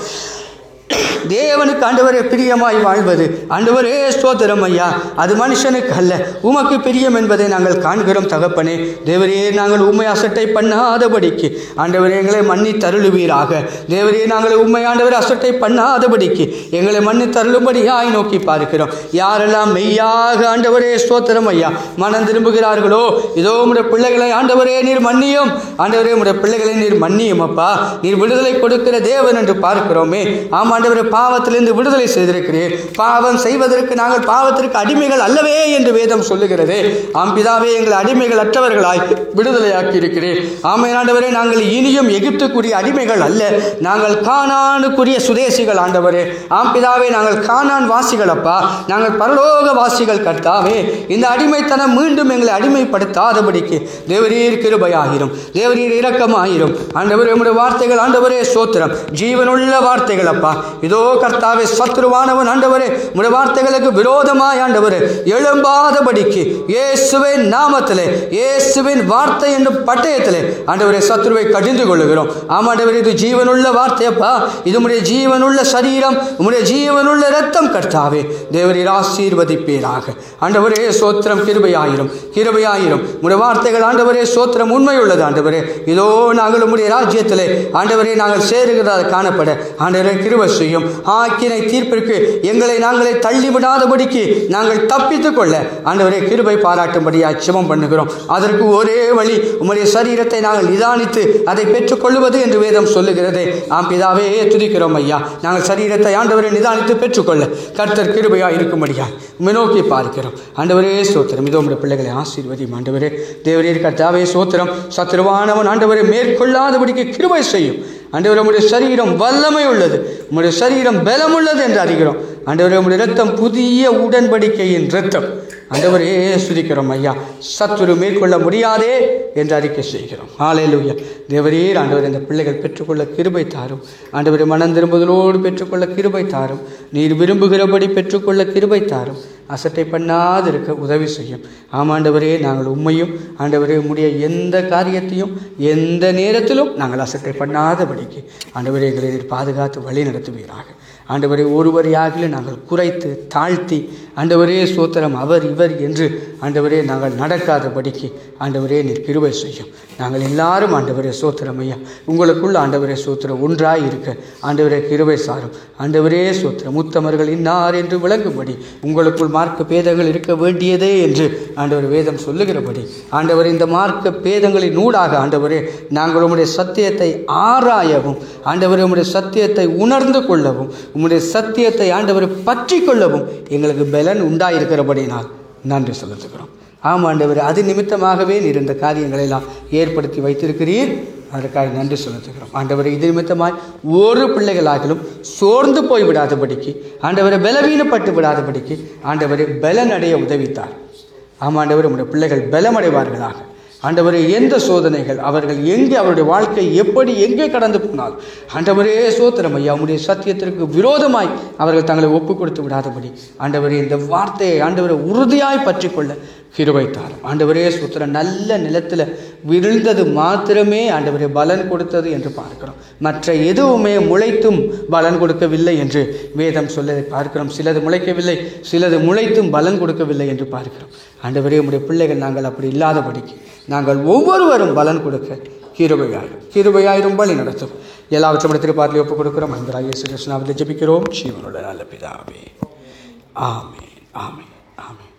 தேவனுக்கு ஆண்டவரே பிரியமாய் வாழ்வது ஆண்டவரே ஸ்தோத்திரம் ஐயா, அது மனுஷனுக்கு அல்ல, உமக்கு பிரியம் என்பதை நாங்கள் காண்கிறோம் தகப்பனே. தேவரே, நாங்கள் உண்மை அசட்டை பண்ணாதபடிக்கு ஆண்டவரே எங்களை மன்னி தருளுவீராக. தேவரே, நாங்கள் உண்மை ஆண்டவரை அசட்டை பண்ணாதபடிக்கு எங்களை மன்னி தருளும்படியாய் நோக்கி பார்க்கிறோம். யாரெல்லாம் மெய்யாக ஆண்டவரே ஸ்தோத்திரம் ஐயா மனம் திரும்புகிறார்களோ, இதோ உம்முடைய பிள்ளைகளை ஆண்டவரே நீர் மன்னியும் ஆண்டவரே. உம்முடைய பிள்ளைகளை நீர் மன்னியும் அப்பா. நீர் விடுதலை கொடுக்கிற தேவன் என்று பார்க்கிறோமே. ஆமா ஆண்டவரே, பாவத்திலிருந்து விடுதலை செய்திருக்கிறீர். பாவம் செய்வதற்கு நாங்கள் பாவத்திற்கு அடிமைகள் அல்லவே என்று வேதம் சொல்லுகிறது. ஆம் பிதாவே, எங்கள் அடிமைகள் அற்றவர்களாய் விடுதலையாக்கி இருக்கிறீர். ஆமென் ஆண்டவரே, நாங்கள் இனியும் எகிப்துக்குரிய அடிமைகள் அல்ல, நாங்கள் கானானுக்குரிய சுதேசிகள் ஆண்டவரே. ஆம் பிதாவே, நாங்கள் கானான் வாசிகள் அப்பா, நாங்கள் பரலோக வாசிகள் கர்த்தாவே. இந்த அடிமைத்தனம் மீண்டும் எங்களை அடிமைப்படுத்தாதபடிக்கு தேவரீர் கிருபையாயிரும், தேவரீர் இரக்கமாயிரும் ஆண்டவரே. உம்முடைய வார்த்தைகள் ஆண்டவரே ஸ்தோத்திரம், ஜீவனுள்ள வார்த்தைகள் அப்பா. இதோ கர்த்தாவே, சத்ருவானவன் ஆண்டவரே உம்முடைய வார்த்தைகளுக்கு விரோதமாய் ஆண்டவரே எழும்பாதபடிக்கு இயேசுவின் நாமத்திலே, இயேசுவின் வார்த்தை என்னும் பட்டயத்திலே ஆண்டவரே சத்ருவை கடிந்து கொள்ளுகிறோம். ஆமாண்டவரே, இது ஜீவனுள்ள வார்த்தையப்பா, இது உம்முடைய ஜீவனுள்ள சரீரம், உம்முடைய ஜீவனுள்ள இரத்தம் கர்த்தாவே. தேவரீர் ஆசீர்வதிப்பீராக ஆண்டவரே. சோத்திரம், கிருபையாயிரும், கிருபையாயிரும். உம்முடைய வார்த்தைகள் ஆண்டவரே சோத்திரம் உண்மையுள்ளது ஆண்டவரே. இதோ நாங்கள் உம்முடைய ராஜ்யத்திலே ஆண்டவரே நாங்கள் சேருகிறதாக காணப்பட ஆண்டவரே கிருபை செய்யும். ஆக்கினை தீர்ப்பிற்கு எங்களை நாங்களே தள்ளிவிடாதபடிக்கு நாங்கள் தப்பித்துக் கொள்ள ஆண்டவரே கிருபை பாராட்டும்படியாக ஜெபம் பண்ணுகிறோம். அதற்கு ஒரே வழி உம்முடைய சரீரத்தை நாங்கள் நிதானித்து அதை பெற்றுக்கொள்வது என்று வேதம் சொல்லுகிறது. ஆம் பிதாவே, துதிக்கிறோம் ஐயா. நாங்கள் சரீரத்தை ஆண்டவரை நிதானித்து பெற்றுக்கொள்ள கர்த்தர் கிருபையாக இருக்கும்படியா உம்மை நோக்கி பார்க்கிறோம். ஆண்டவரே ஸ்தோத்திரம். இதோ உம்முடைய பிள்ளைகளை ஆசீர்வதியும் ஆண்டவரே. தேவரீர் கர்த்தாவே ஸ்தோத்திரம். சத்துருவானவன் ஆண்டவரை மேற்கொள்ளாதபடிக்கு கிருபை செய்யும். ஆண்டவரே, உம்முடைய சரீரம் வல்லமை உள்ளது, உம்முடைய சரீரம் பலம் உள்ளது என்று அறிகிறோம். ஆண்டவரே, உம்முடைய இரத்தம் புதிய உடன்படிக்கையின் இரத்தம். ஆண்டவரே துதிக்கிறோம் ஐயா. சத்துரு மேற்கொள்ள முடியாதே என்று அறிக்கை செய்கிறோம். ஹல்லேலூயா. தேவரீர் ஆண்டவரே, இந்த பிள்ளைகள் பெற்றுக்கொள்ள கிருபை தாரும். ஆண்டவரே, மனம் திரும்புதலோடு பெற்றுக்கொள்ள கிருபை தாரும். நீர் விரும்புகிறபடி பெற்றுக்கொள்ள கிருபை தாரும். அசட்டை பண்ணாது இருக்க உதவி செய்யும். ஆமாண்டவரே, நாங்கள் உண்மையும் ஆண்டவரே உம்முடைய எந்த காரியத்தையும் எந்த நேரத்திலும் நாங்கள் அசட்டை பண்ணாதபடிக்கு ஆண்டவரே எங்களை பாதுகாத்து வழி நடத்துவீராக. ஆண்டவரே, ஒருவரையாகிலும் நாங்கள் குறைத்து தாழ்த்தி ஆண்டவரே ஸ்தோத்திரம் அவர் இவர் என்று ஆண்டவரே நாங்கள் நடக்காதபடிக்கு ஆண்டவரே நீர் கிருபை செய்யும். நாங்கள் எல்லாரும் ஆண்டவரே ஸ்தோத்திரம் ஐயா உங்களுக்குள்ள ஆண்டவரே ஸ்தோத்திரம் ஒன்றாய் இருக்க ஆண்டவரே கிருபை சாரும். ஆண்டவரே ஸ்தோத்திரம். உத்தமர்கள் இன்னார் என்று விளங்கும்படி உங்களுக்குள் மார்க்க பேதங்கள் இருக்க வேண்டியதே என்று ஆண்டவர் வேதம் சொல்லுகிறபடி ஆண்டவர் இந்த மார்க்க பேதங்களின் ஊடாக ஆண்டவரே நாங்கள் உம்முடைய சத்தியத்தை ஆராயவும் ஆண்டவரே உம்முடைய சத்தியத்தை உணர்ந்து கொள்ளவும் உம்முடைய சத்தியத்தை ஆண்டவரை பற்றி கொள்ளவும் எங்களுக்கு பலன் உண்டாயிருக்கிறபடினால் நன்றி செலுத்துகிறோம். ஆமாம் ஆண்டவர், அது நிமித்தமாகவே நீர் இந்த காரியங்களை எல்லாம் ஏற்படுத்தி வைத்திருக்கிறீர். அதற்காக நன்றி செலுத்துகிறோம். ஆண்டவரை இது நிமித்தமாய் ஒரு பிள்ளைகளாகிலும் சோர்ந்து போய் விடாதபடிக்கு ஆண்டவரை பலவீனப்பட்டு விடாதபடிக்கு ஆண்டவரை பலனடைய உதவித்தார். ஆமாம் ஆண்டவர், உம்முடைய பிள்ளைகள் பலமடைவார்களாக. ஆண்டவரே, எந்த சோதனைகள் அவர்கள் எங்கே அவருடைய வாழ்க்கை எப்படி எங்கே கடந்து போனால் ஆண்டவரே சோத்திரம் ஐயா உம்முடைய சத்தியத்திற்கு விரோதமாய் அவர்கள் தங்களை ஒப்பு கொடுத்து விடாதபடி ஆண்டவரே இந்த வார்த்தையை ஆண்டவரை உறுதியாய் பற்றி கொள்ள கிருபை தாரும். ஆண்டவரே சோத்திரம். நல்ல நிலத்தில் விழுந்தது மாத்திரமே ஆண்டவரே பலன் கொடுத்தது என்று பார்க்கிறோம். மற்ற எதுவுமே முளைத்தும் பலன் கொடுக்கவில்லை என்று வேதம் சொல்லதை பார்க்கிறோம். சிலது முளைக்கவில்லை, சிலது முளைத்தும் பலன் கொடுக்கவில்லை என்று பார்க்கிறோம். ஆண்டவரே, உம்முடைய பிள்ளைகள் நாங்கள் அப்படி இல்லாதபடிக்கு நாங்கள் ஒவ்வொருவரும் பலன் கொடுக்க கிருபையாயிரும் வழி நடத்தும். எல்லாவற்றும் திருப்பாத்திலே ஒப்புக் கொடுக்கிறோம். அன்பராகிய இயேசு கிறிஸ்துவின் நாமத்தில் ஜெபிக்கிறோம். ஜீவனுள்ள நல்ல பிதாவே. ஆமென், ஆமென், ஆமென்.